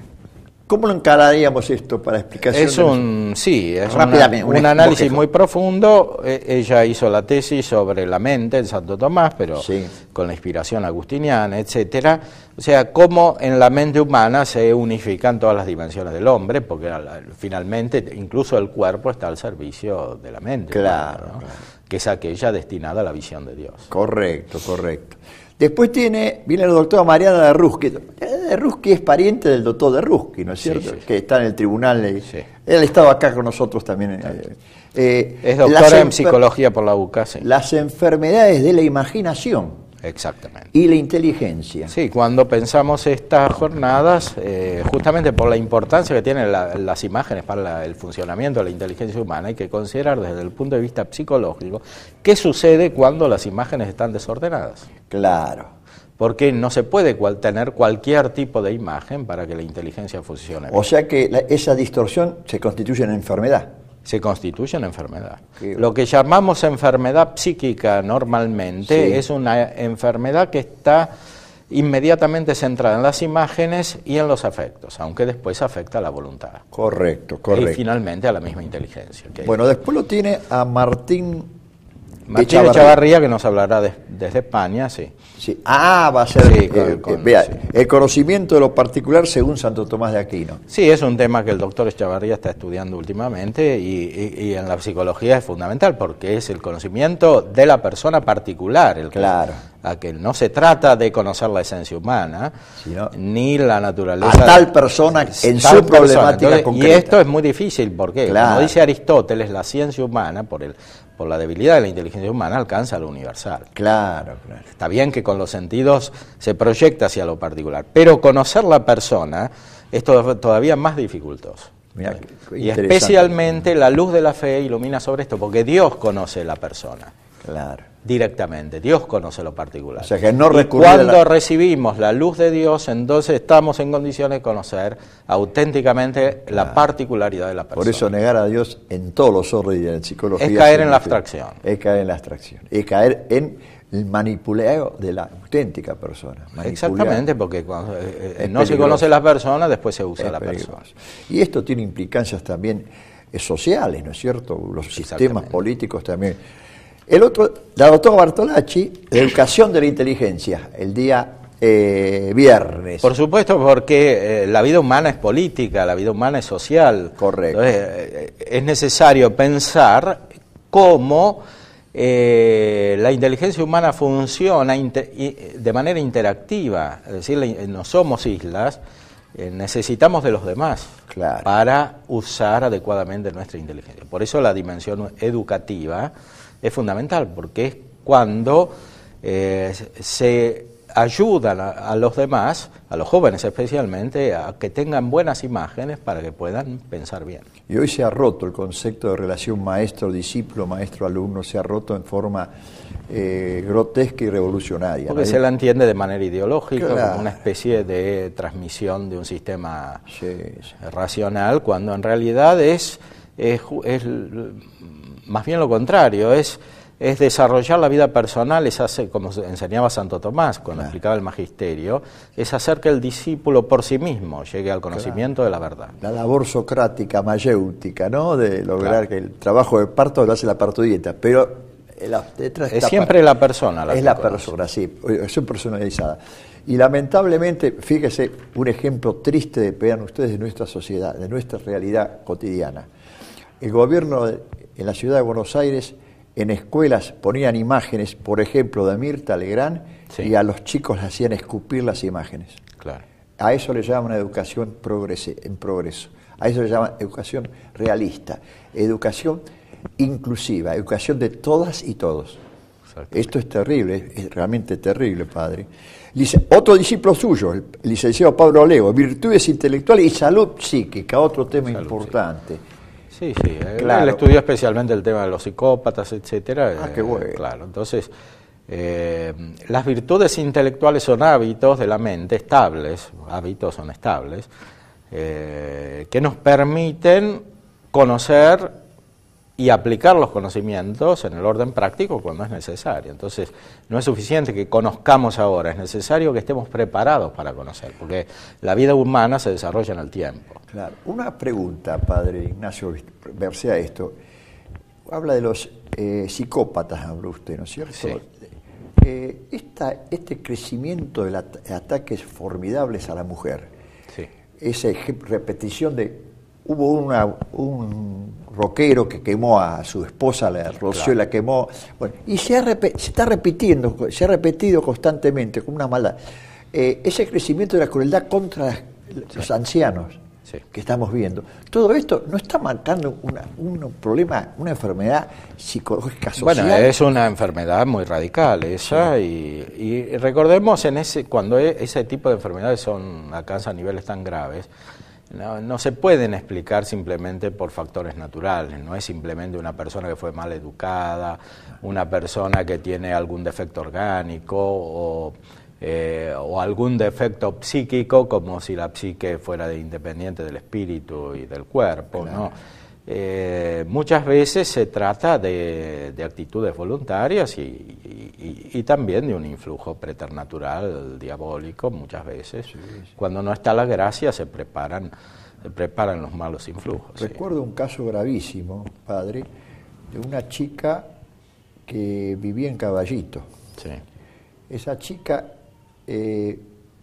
Speaker 1: ¿Cómo lo encararíamos esto para explicación?
Speaker 2: Es un, sí, es una, un, un análisis bosquejo. muy profundo. Eh, ella hizo la tesis sobre la mente en Santo Tomás, pero sí. con la inspiración agustiniana, etcétera. O sea, cómo en la mente humana se unifican todas las dimensiones del hombre, porque finalmente incluso el cuerpo está al servicio de la mente.
Speaker 1: Claro,
Speaker 2: humana, ¿no?
Speaker 1: claro.
Speaker 2: que es aquella destinada a la visión de Dios.
Speaker 1: Correcto, correcto. Después tiene, viene la doctora Mariana de Ruschi. De Ruschi es pariente del doctor de Ruschi, ¿no es cierto? Sí, sí, que está en el tribunal. Sí. Él estaba acá con nosotros también. Sí.
Speaker 2: Eh, es doctora en psicología por la U C A. Sí.
Speaker 1: Las enfermedades de la imaginación.
Speaker 2: Exactamente.
Speaker 1: Y la inteligencia.
Speaker 2: Sí, cuando pensamos estas jornadas, eh, justamente por la importancia que tienen la, las imágenes para la, el funcionamiento de la inteligencia humana, hay que considerar desde el punto de vista psicológico qué sucede cuando las imágenes están desordenadas.
Speaker 1: Claro.
Speaker 2: Porque no se puede cual, tener cualquier tipo de imagen para que la inteligencia funcione.
Speaker 1: O sea que la, esa distorsión se constituye en enfermedad.
Speaker 2: Se constituye en enfermedad. Qué Lo que llamamos enfermedad psíquica normalmente sí. es una enfermedad que está inmediatamente centrada en las imágenes y en los afectos, aunque después afecta a la voluntad.
Speaker 1: Correcto, correcto.
Speaker 2: Y finalmente a la misma inteligencia. Que
Speaker 1: bueno, después lo tiene a Martín
Speaker 2: Martín Echavarría, Echavarría que nos hablará de, desde España, sí.
Speaker 1: sí. Ah, va a ser, sí, con, eh, con, vea, sí. el conocimiento de lo particular según Santo Tomás de Aquino.
Speaker 2: Sí, es un tema que el doctor Echavarría está estudiando últimamente y, y, y en la psicología es fundamental porque es el conocimiento de la persona particular, el
Speaker 1: claro.
Speaker 2: que, a que no se trata de conocer la esencia humana, sino ni la naturaleza.
Speaker 1: A tal de, persona en tal su problemática Entonces, concreta.
Speaker 2: Y esto es muy difícil porque, claro. como dice Aristóteles, la ciencia humana, por el por la debilidad de la inteligencia humana, alcanza lo universal.
Speaker 1: Claro, claro.
Speaker 2: Está bien que con los sentidos se proyecta hacia lo particular, pero conocer la persona es todavía más dificultoso.
Speaker 1: Mirá,
Speaker 2: y especialmente la luz de la fe ilumina sobre esto, porque Dios conoce la persona.
Speaker 1: Claro.
Speaker 2: Directamente, Dios conoce lo particular.
Speaker 1: O sea que no
Speaker 2: y cuando la... recibimos la luz de Dios, entonces estamos en condiciones de conocer auténticamente claro. la particularidad de la persona.
Speaker 1: Por eso negar a Dios en todos los órdenes de psicología
Speaker 2: es caer en la abstracción.
Speaker 1: Es caer en la abstracción. Es caer en el manipuleo de la auténtica persona. Manipular.
Speaker 2: Exactamente, porque cuando eh, no se conoce la persona, después se usa es la peligroso. persona.
Speaker 1: Y esto tiene implicancias también eh, sociales, ¿no es cierto? Los sistemas políticos también. El otro, la doctora Bartolacci, de Educación de la Inteligencia, el día eh, viernes.
Speaker 2: Por supuesto, porque eh, la vida humana es política, la vida humana es social.
Speaker 1: Correcto.
Speaker 2: Entonces, eh, es necesario pensar cómo eh, la inteligencia humana funciona inter, de manera interactiva, es decir, no somos islas, eh, necesitamos de los demás
Speaker 1: claro.
Speaker 2: para usar adecuadamente nuestra inteligencia. Por eso la dimensión educativa es fundamental, porque es cuando eh, se ayudan a, a los demás, a los jóvenes especialmente, a que tengan buenas imágenes para que puedan pensar bien.
Speaker 1: Y hoy se ha roto el concepto de relación maestro-discípulo, maestro-alumno, se ha roto en forma eh, grotesca y revolucionaria.
Speaker 2: Porque
Speaker 1: ¿no?
Speaker 2: se la entiende de manera ideológica,
Speaker 1: claro.
Speaker 2: como una especie de transmisión de un sistema
Speaker 1: sí, sí.
Speaker 2: racional, cuando en realidad es, es, es más bien lo contrario, es... es desarrollar la vida personal, es hacer, como enseñaba Santo Tomás cuando claro. explicaba el magisterio, es hacer que el discípulo por sí mismo llegue al conocimiento claro. de la verdad.
Speaker 1: La labor socrática, mayéutica, ¿no? De lograr claro. que el trabajo de parto lo hace la parturienta, pero la, detrás
Speaker 2: es siempre la persona. La
Speaker 1: es la persona, sí, es personalizada. Y lamentablemente, fíjese, un ejemplo triste de, vean ustedes, de nuestra sociedad, de nuestra realidad cotidiana. El gobierno de, en la ciudad de Buenos Aires, en escuelas ponían imágenes, por ejemplo, de Mirta Legrand, sí. y a los chicos les hacían escupir las imágenes.
Speaker 2: Claro.
Speaker 1: A eso le llaman educación progrese, en progreso. A eso le llaman educación realista, educación inclusiva, educación de todas y todos. Esto es terrible, es realmente terrible, padre. Lice, otro discípulo suyo, el licenciado Pablo Lego, virtudes intelectuales y salud psíquica, otro tema salud, importante.
Speaker 2: Sí. Sí, sí, claro. Él estudió especialmente el tema de los psicópatas, etcétera.
Speaker 1: Ah, qué bueno.
Speaker 2: Eh, claro, entonces, eh, las virtudes intelectuales son hábitos de la mente estables, hábitos son estables, eh, que nos permiten conocer y aplicar los conocimientos en el orden práctico cuando es necesario. Entonces, no es suficiente que conozcamos ahora, es necesario que estemos preparados para conocer, porque la vida humana se desarrolla en el tiempo.
Speaker 1: Claro. Una pregunta, padre Ignacio, verse a esto. Habla de los eh, psicópatas, habla usted, ¿no es cierto?
Speaker 2: Sí.
Speaker 1: Eh, esta, este crecimiento de, la, de ataques formidables a la mujer,
Speaker 2: sí.
Speaker 1: esa repetición de... Hubo una, un rockero que quemó a su esposa, la roció claro. y la quemó. Bueno, y se, ha, se está repitiendo, se ha repetido constantemente con una maldad. Eh, ese crecimiento de la crueldad contra sí. los ancianos sí. que estamos viendo. Todo esto no está marcando una, un problema, una enfermedad psicológica social.
Speaker 2: Bueno, es una enfermedad muy radical esa sí. y, y recordemos en ese cuando ese tipo de enfermedades son alcanzan niveles tan graves. No, no se pueden explicar simplemente por factores naturales, no es simplemente una persona que fue mal educada, una persona que tiene algún defecto orgánico o, eh, o algún defecto psíquico, como si la psique fuera de independiente del espíritu y del cuerpo, claro. ¿no? Eh, muchas veces se trata de, de actitudes voluntarias y, y, y también de un influjo preternatural, diabólico, muchas veces. Sí, sí. Cuando no está la gracia se preparan, se preparan los malos influjos.
Speaker 1: Recuerdo sí. un caso gravísimo, padre, de una chica que vivía en Caballito.
Speaker 2: Sí.
Speaker 1: Esa chica eh,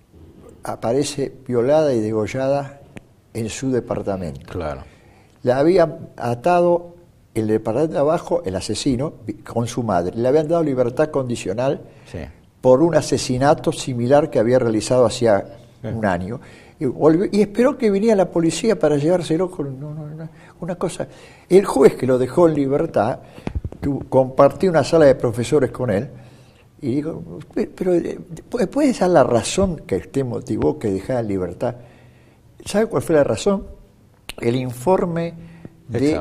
Speaker 1: aparece violada y degollada en su departamento.
Speaker 2: Claro.
Speaker 1: La había atado el departamento de abajo, el asesino, con su madre. Le habían dado libertad condicional
Speaker 2: sí.
Speaker 1: por un asesinato similar que había realizado hacía sí. un año. Y, volvió, y esperó que viniera la policía para llevárselo con no, no, una, una cosa. El juez que lo dejó en libertad, tu, compartió una sala de profesores con él, y digo, pero ¿puede ser la razón que usted motivó que dejara en libertad? ¿Sabe cuál fue la razón? El informe del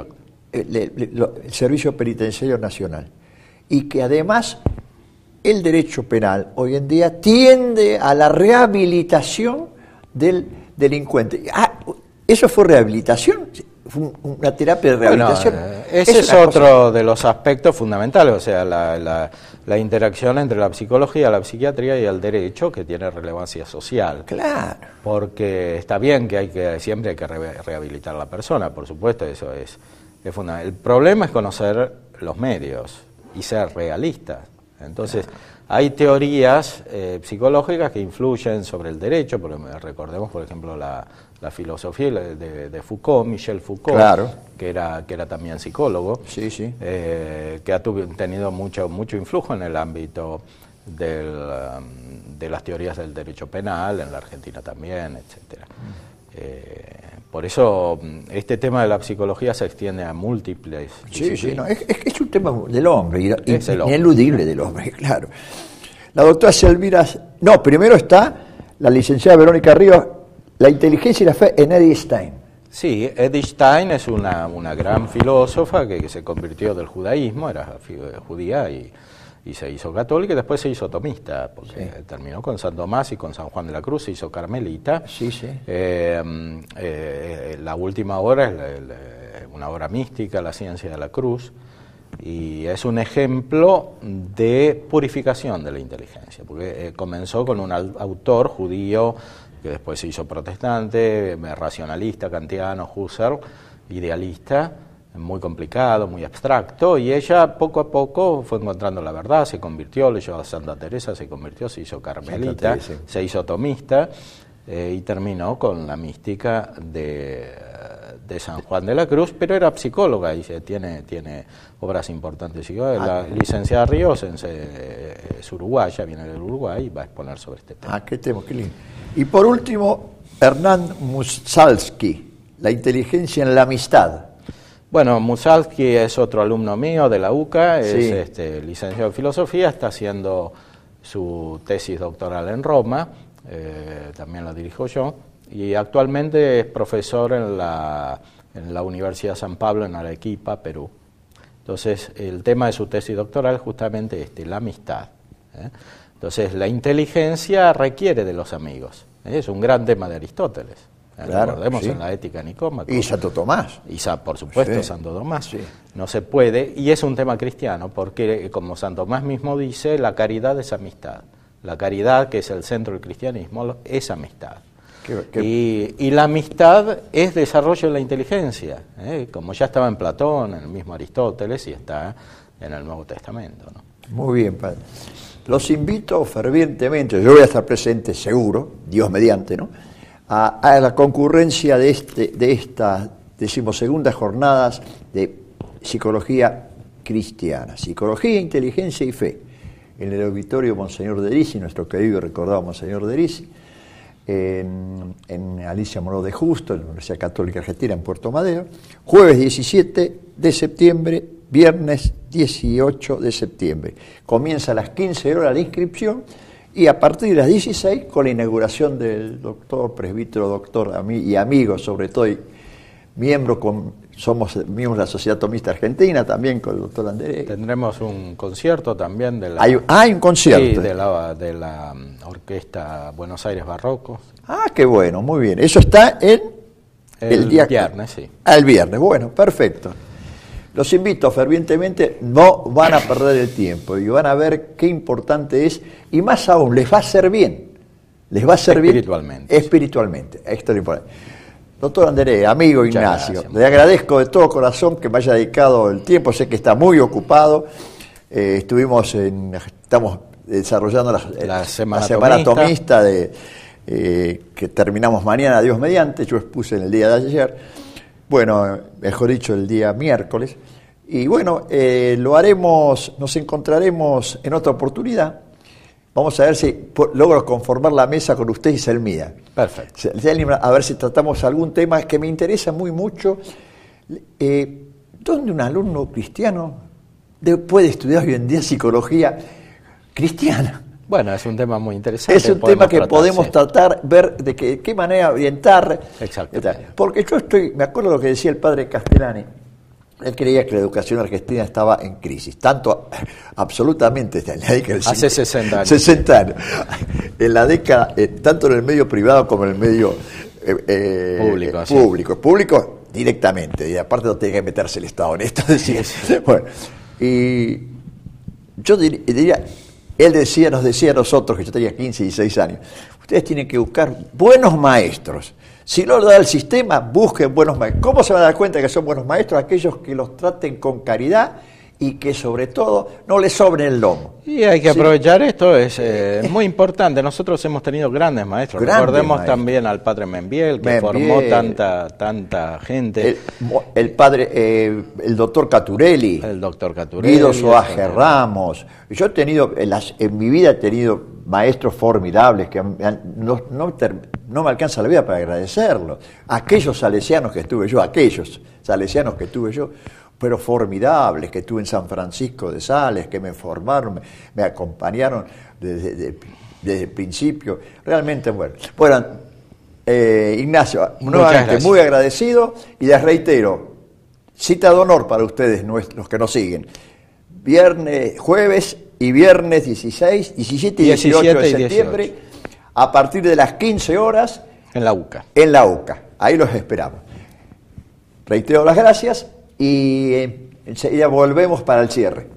Speaker 1: de, Servicio Penitenciario Nacional, y que además el derecho penal hoy en día tiende a la rehabilitación del delincuente. Ah, ¿eso fue rehabilitación? ¿Fue una terapia de rehabilitación?
Speaker 2: Bueno, ese es, es otro cosa. de los aspectos fundamentales, o sea, la, la, la interacción entre la psicología, la psiquiatría y el derecho, que tiene relevancia social.
Speaker 1: Claro.
Speaker 2: Porque está bien que hay que siempre hay que re rehabilitar a la persona, por supuesto, eso es, es fundamental. El problema es conocer los medios y ser realistas. Entonces, hay teorías eh, psicológicas que influyen sobre el derecho, porque recordemos, por ejemplo, la, la filosofía de, de Foucault, Michel Foucault,
Speaker 1: claro.
Speaker 2: que era que era también psicólogo,
Speaker 1: sí, sí.
Speaker 2: Eh, que ha tuvi, tenido mucho, mucho influjo en el ámbito del, um, de las teorías del derecho penal, en la Argentina también, etcétera. Mm. Eh, por eso este tema de la psicología se extiende a múltiples.
Speaker 1: Sí, sí, no, es, es un tema del hombre, y,
Speaker 2: es el hombre.
Speaker 1: ineludible del hombre, claro. La doctora Selmira, no, primero está la licenciada Verónica Ríos, la inteligencia y la fe en Edith Stein.
Speaker 2: Sí, Edith Stein es una, una gran filósofa que, que se convirtió del judaísmo, era judía y, y se hizo católica, y después se hizo tomista, porque sí. terminó con San Tomás y con San Juan de la Cruz, se hizo carmelita.
Speaker 1: Sí, sí.
Speaker 2: Eh, eh, la última obra es la, la, una obra mística, La ciencia de la cruz, y es un ejemplo de purificación de la inteligencia, porque eh, comenzó con un autor judío que después se hizo protestante, racionalista, kantiano, Husserl, idealista, muy complicado, muy abstracto, y ella poco a poco fue encontrando la verdad, se convirtió, leyó a Santa Teresa, se convirtió, se hizo carmelita, se hizo tomista, eh, y terminó con la mística de, de San Juan de la Cruz, pero era psicóloga y se tiene, tiene obras importantes. La ah, licenciada Ríos es, es uruguaya, viene del Uruguay y va a exponer sobre este tema.
Speaker 1: Ah, qué tema, qué lindo. Y por último, Hernán Musalski, la inteligencia en la amistad.
Speaker 2: Bueno, Musalski es otro alumno mío de la U C A, es
Speaker 1: sí.
Speaker 2: este, licenciado en filosofía, está haciendo su tesis doctoral en Roma, eh, también la dirijo yo, y actualmente es profesor en la, en la Universidad San Pablo en Arequipa, Perú. Entonces, el tema de su tesis doctoral es justamente este, la amistad, ¿eh? Entonces, la inteligencia requiere de los amigos, ¿eh? Es un gran tema de Aristóteles.
Speaker 1: Claro,
Speaker 2: recordemos
Speaker 1: sí.
Speaker 2: en la Ética Nicómaco.
Speaker 1: Y Santo Tomás.
Speaker 2: Y por supuesto, sí. Santo Tomás.
Speaker 1: Sí.
Speaker 2: No se puede, y es un tema cristiano, porque como Santo Tomás mismo dice, la caridad es amistad. La caridad, que es el centro del cristianismo, es amistad. Qué, qué... Y, y la amistad es desarrollo de la inteligencia, ¿eh? Como ya estaba en Platón, en el mismo Aristóteles, y está en el Nuevo Testamento, ¿no?
Speaker 1: Muy bien, padre. Los invito fervientemente, yo voy a estar presente seguro, Dios mediante, ¿no?, a, a la concurrencia de, este, de estas decimosegundas jornadas de psicología cristiana, psicología, inteligencia y fe, en el auditorio Monseñor Derisi, nuestro querido y recordado Monseñor Derisi, en, en Alicia Moró de Justo, en la Universidad Católica Argentina, en Puerto Madero, jueves diecisiete de septiembre, viernes dieciocho de septiembre. Comienza a las quince horas la inscripción y a partir de las dieciséis con la inauguración del doctor, presbítero, doctor ami- y amigo, sobre todo, y miembro con, somos miembros de la Sociedad Tomista Argentina, también con el doctor Anderé.
Speaker 2: Tendremos un concierto también de la...
Speaker 1: Hay, hay un concierto.
Speaker 2: Sí, de la, de la Orquesta Buenos Aires Barroco.
Speaker 1: Ah, qué bueno, muy bien. Eso está en...
Speaker 2: El, el día viernes, sí.
Speaker 1: Ah, el viernes, bueno, perfecto. Los invito fervientemente, no van a perder el tiempo y van a ver qué importante es, y más aún, les va a hacer bien, les va a hacer
Speaker 2: espiritualmente,
Speaker 1: bien espiritualmente. Sí. Esto es lo importante. Doctor Anderé, amigo Muchas Ignacio, gracias, le agradezco de todo corazón que me haya dedicado el tiempo, sé que está muy ocupado, eh, estuvimos en, estamos desarrollando la,
Speaker 2: la semana,
Speaker 1: la semana tomista,
Speaker 2: tomista
Speaker 1: de, eh, que terminamos mañana, Dios mediante, yo expuse en el día de ayer. Bueno, mejor dicho, el día miércoles. Y bueno, eh, lo haremos, nos encontraremos en otra oportunidad. Vamos a ver si por, logro conformar la mesa con usted y Selmira.
Speaker 2: Perfecto.
Speaker 1: A ver si tratamos algún tema que me interesa muy mucho. Eh, ¿Dónde un alumno cristiano puede estudiar hoy en día psicología cristiana?
Speaker 2: Bueno, es un tema muy interesante.
Speaker 1: Es un tema que tratar, podemos sí. tratar, ver de qué, qué manera orientar.
Speaker 2: Exactamente.
Speaker 1: Porque yo estoy, me acuerdo lo que decía el padre Castellani, él creía que la educación argentina estaba en crisis, tanto absolutamente, en la década del
Speaker 2: hace sesenta años.
Speaker 1: sesenta años. En la década, eh, tanto en el medio privado como en el medio eh, eh,
Speaker 2: público.
Speaker 1: Eh, público, sí. público directamente, y aparte no tiene que meterse el Estado en esto. Decía. Sí, sí. Bueno, y yo dir, diría... Él decía, nos decía a nosotros, que yo tenía quince y dieciséis años, ustedes tienen que buscar buenos maestros. Si no lo da el sistema, busquen buenos maestros. ¿Cómo se van a dar cuenta que son buenos maestros? Aquellos que los traten con caridad y que sobre todo no le sobre el lomo.
Speaker 2: Y hay que
Speaker 1: Sí.
Speaker 2: aprovechar esto, es eh, muy importante. Nosotros hemos tenido grandes maestros.
Speaker 1: Grandes
Speaker 2: Recordemos
Speaker 1: maestros.
Speaker 2: también al padre Membiel, que
Speaker 1: Membiel.
Speaker 2: formó tanta tanta gente.
Speaker 1: El, el padre, eh, el doctor Caturelli,
Speaker 2: El doctor Caturelli.
Speaker 1: Guido Soaje
Speaker 2: el-
Speaker 1: Ramos. Yo he tenido, en, las, en mi vida he tenido maestros formidables que han- han- no, no, ter- no me alcanza la vida para agradecerlos. Aquellos salesianos que estuve yo, aquellos salesianos que tuve yo, pero formidables, que estuve en San Francisco de Sales, que me formaron, me, me acompañaron desde, desde- desde el principio. Realmente, bueno. Bueno, eh, Ignacio, nuevamente
Speaker 2: gracias.
Speaker 1: muy agradecido y les reitero, cita de honor para ustedes, nues- los que nos siguen. Viernes, jueves y viernes dieciséis, diecisiete y dieciocho de
Speaker 2: diecisiete y
Speaker 1: septiembre, a partir de las quince horas
Speaker 2: En la U C A.
Speaker 1: en la U C A. Ahí los esperamos. Reitero las gracias y eh, enseguida volvemos para el cierre.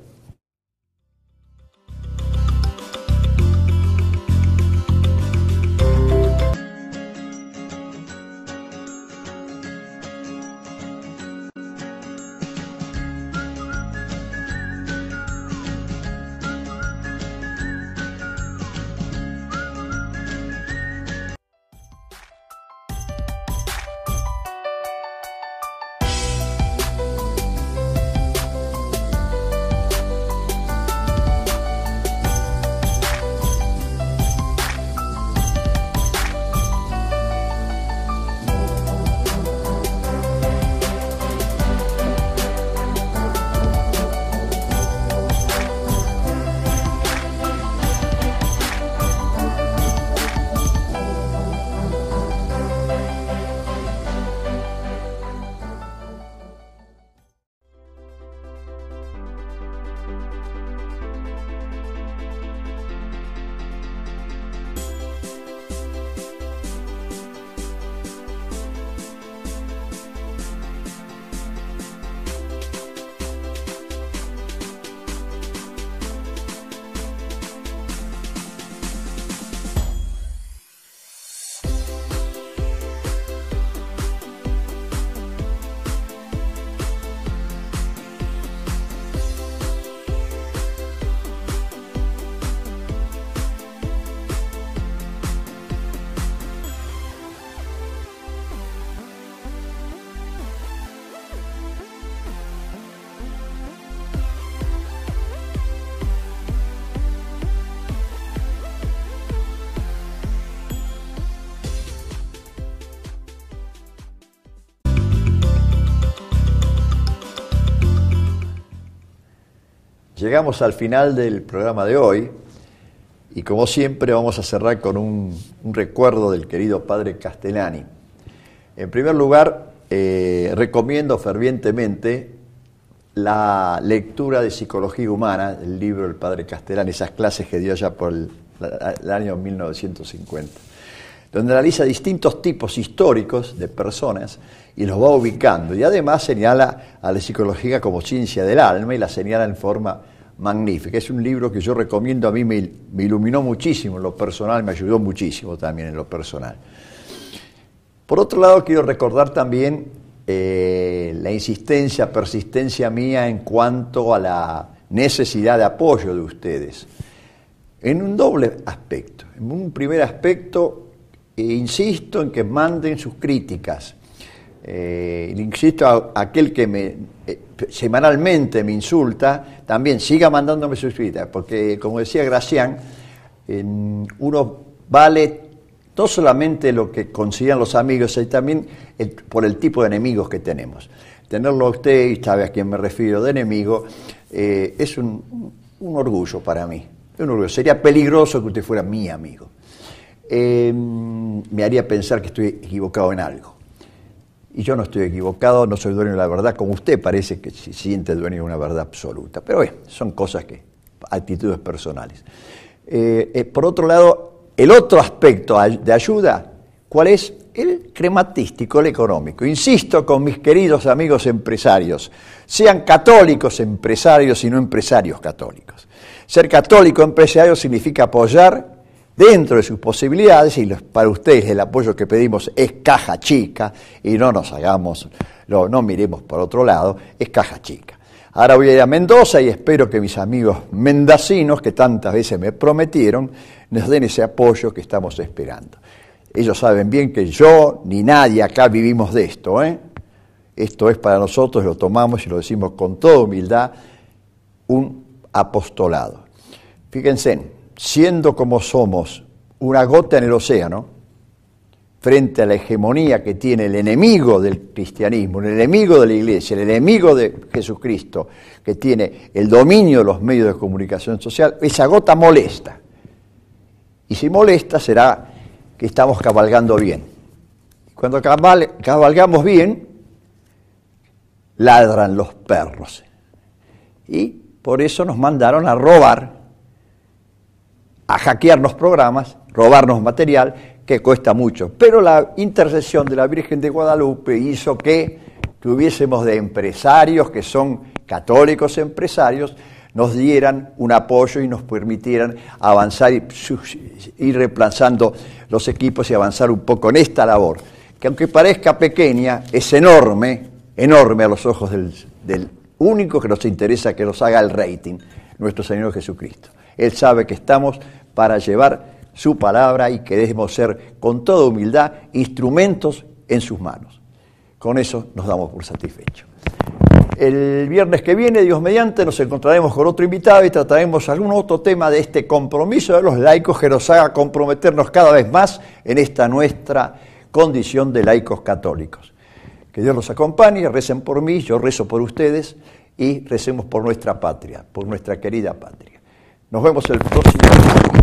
Speaker 1: Llegamos al final del programa de hoy y como siempre vamos a cerrar con un, un recuerdo del querido padre Castellani. En primer lugar, eh, recomiendo fervientemente la lectura de Psicología Humana, el libro del padre Castellani, esas clases que dio ya por el, el año mil novecientos cincuenta, donde analiza distintos tipos históricos de personas y los va ubicando, y además señala a la psicología como ciencia del alma y la señala en forma magnífica. Es un libro que yo recomiendo, a mí me, me iluminó muchísimo en lo personal, me ayudó muchísimo también en lo personal. Por otro lado, quiero recordar también eh, la insistencia, persistencia mía en cuanto a la necesidad de apoyo de ustedes, en un doble aspecto. En un primer aspecto, eh, insisto en que manden sus críticas. Eh, insisto a, a aquel que me eh, semanalmente me insulta, también siga mandándome sus críticas, porque como decía Gracián, eh, uno vale no solamente lo que consideran los amigos, sino también el, por el tipo de enemigos que tenemos. Tenerlo a usted, y sabe a quién me refiero, de enemigo, eh, es un, un orgullo para mí. Un orgullo. Sería peligroso que usted fuera mi amigo. Eh, me haría pensar que estoy equivocado en algo. Y yo no estoy equivocado, no soy dueño de la verdad, como usted parece que se siente dueño de una verdad absoluta. Pero bueno, son cosas que, actitudes personales. Eh, eh, por otro lado, el otro aspecto de ayuda, ¿cuál es? El crematístico, el económico. Insisto con mis queridos amigos empresarios, sean católicos empresarios y no empresarios católicos. Ser católico empresario significa apoyar dentro de sus posibilidades, y los, para ustedes el apoyo que pedimos es caja chica, y no nos hagamos, no, no miremos por otro lado, es caja chica. Ahora voy a ir a Mendoza y espero que mis amigos mendocinos, que tantas veces me prometieron, nos den ese apoyo que estamos esperando. Ellos saben bien que yo ni nadie acá vivimos de esto, ¿eh? Esto es para nosotros, lo tomamos y lo decimos con toda humildad, un apostolado. Fíjense, siendo como somos una gota en el océano, frente a la hegemonía que tiene el enemigo del cristianismo, el enemigo de la iglesia, el enemigo de Jesucristo, que tiene el dominio de los medios de comunicación social, esa gota molesta. Y si molesta será que estamos cabalgando bien. Cuando cabal, cabalgamos bien, ladran los perros. Y por eso nos mandaron a robar, a hackearnos programas, robarnos material, que cuesta mucho. Pero la intercesión de la Virgen de Guadalupe hizo que tuviésemos de empresarios, que son católicos empresarios, nos dieran un apoyo y nos permitieran avanzar y ir reemplazando los equipos y avanzar un poco en esta labor, que aunque parezca pequeña, es enorme, enorme a los ojos del, del único que nos interesa que nos haga el rating, nuestro Señor Jesucristo. Él sabe que estamos para llevar su palabra y que debemos ser, con toda humildad, instrumentos en sus manos. Con eso nos damos por satisfechos. El viernes que viene, Dios mediante, nos encontraremos con otro invitado y trataremos algún otro tema de este compromiso de los laicos que nos haga comprometernos cada vez más en esta nuestra condición de laicos católicos. Que Dios los acompañe, recen por mí, yo rezo por ustedes y recemos por nuestra patria, por nuestra querida patria. Nos vemos el próximo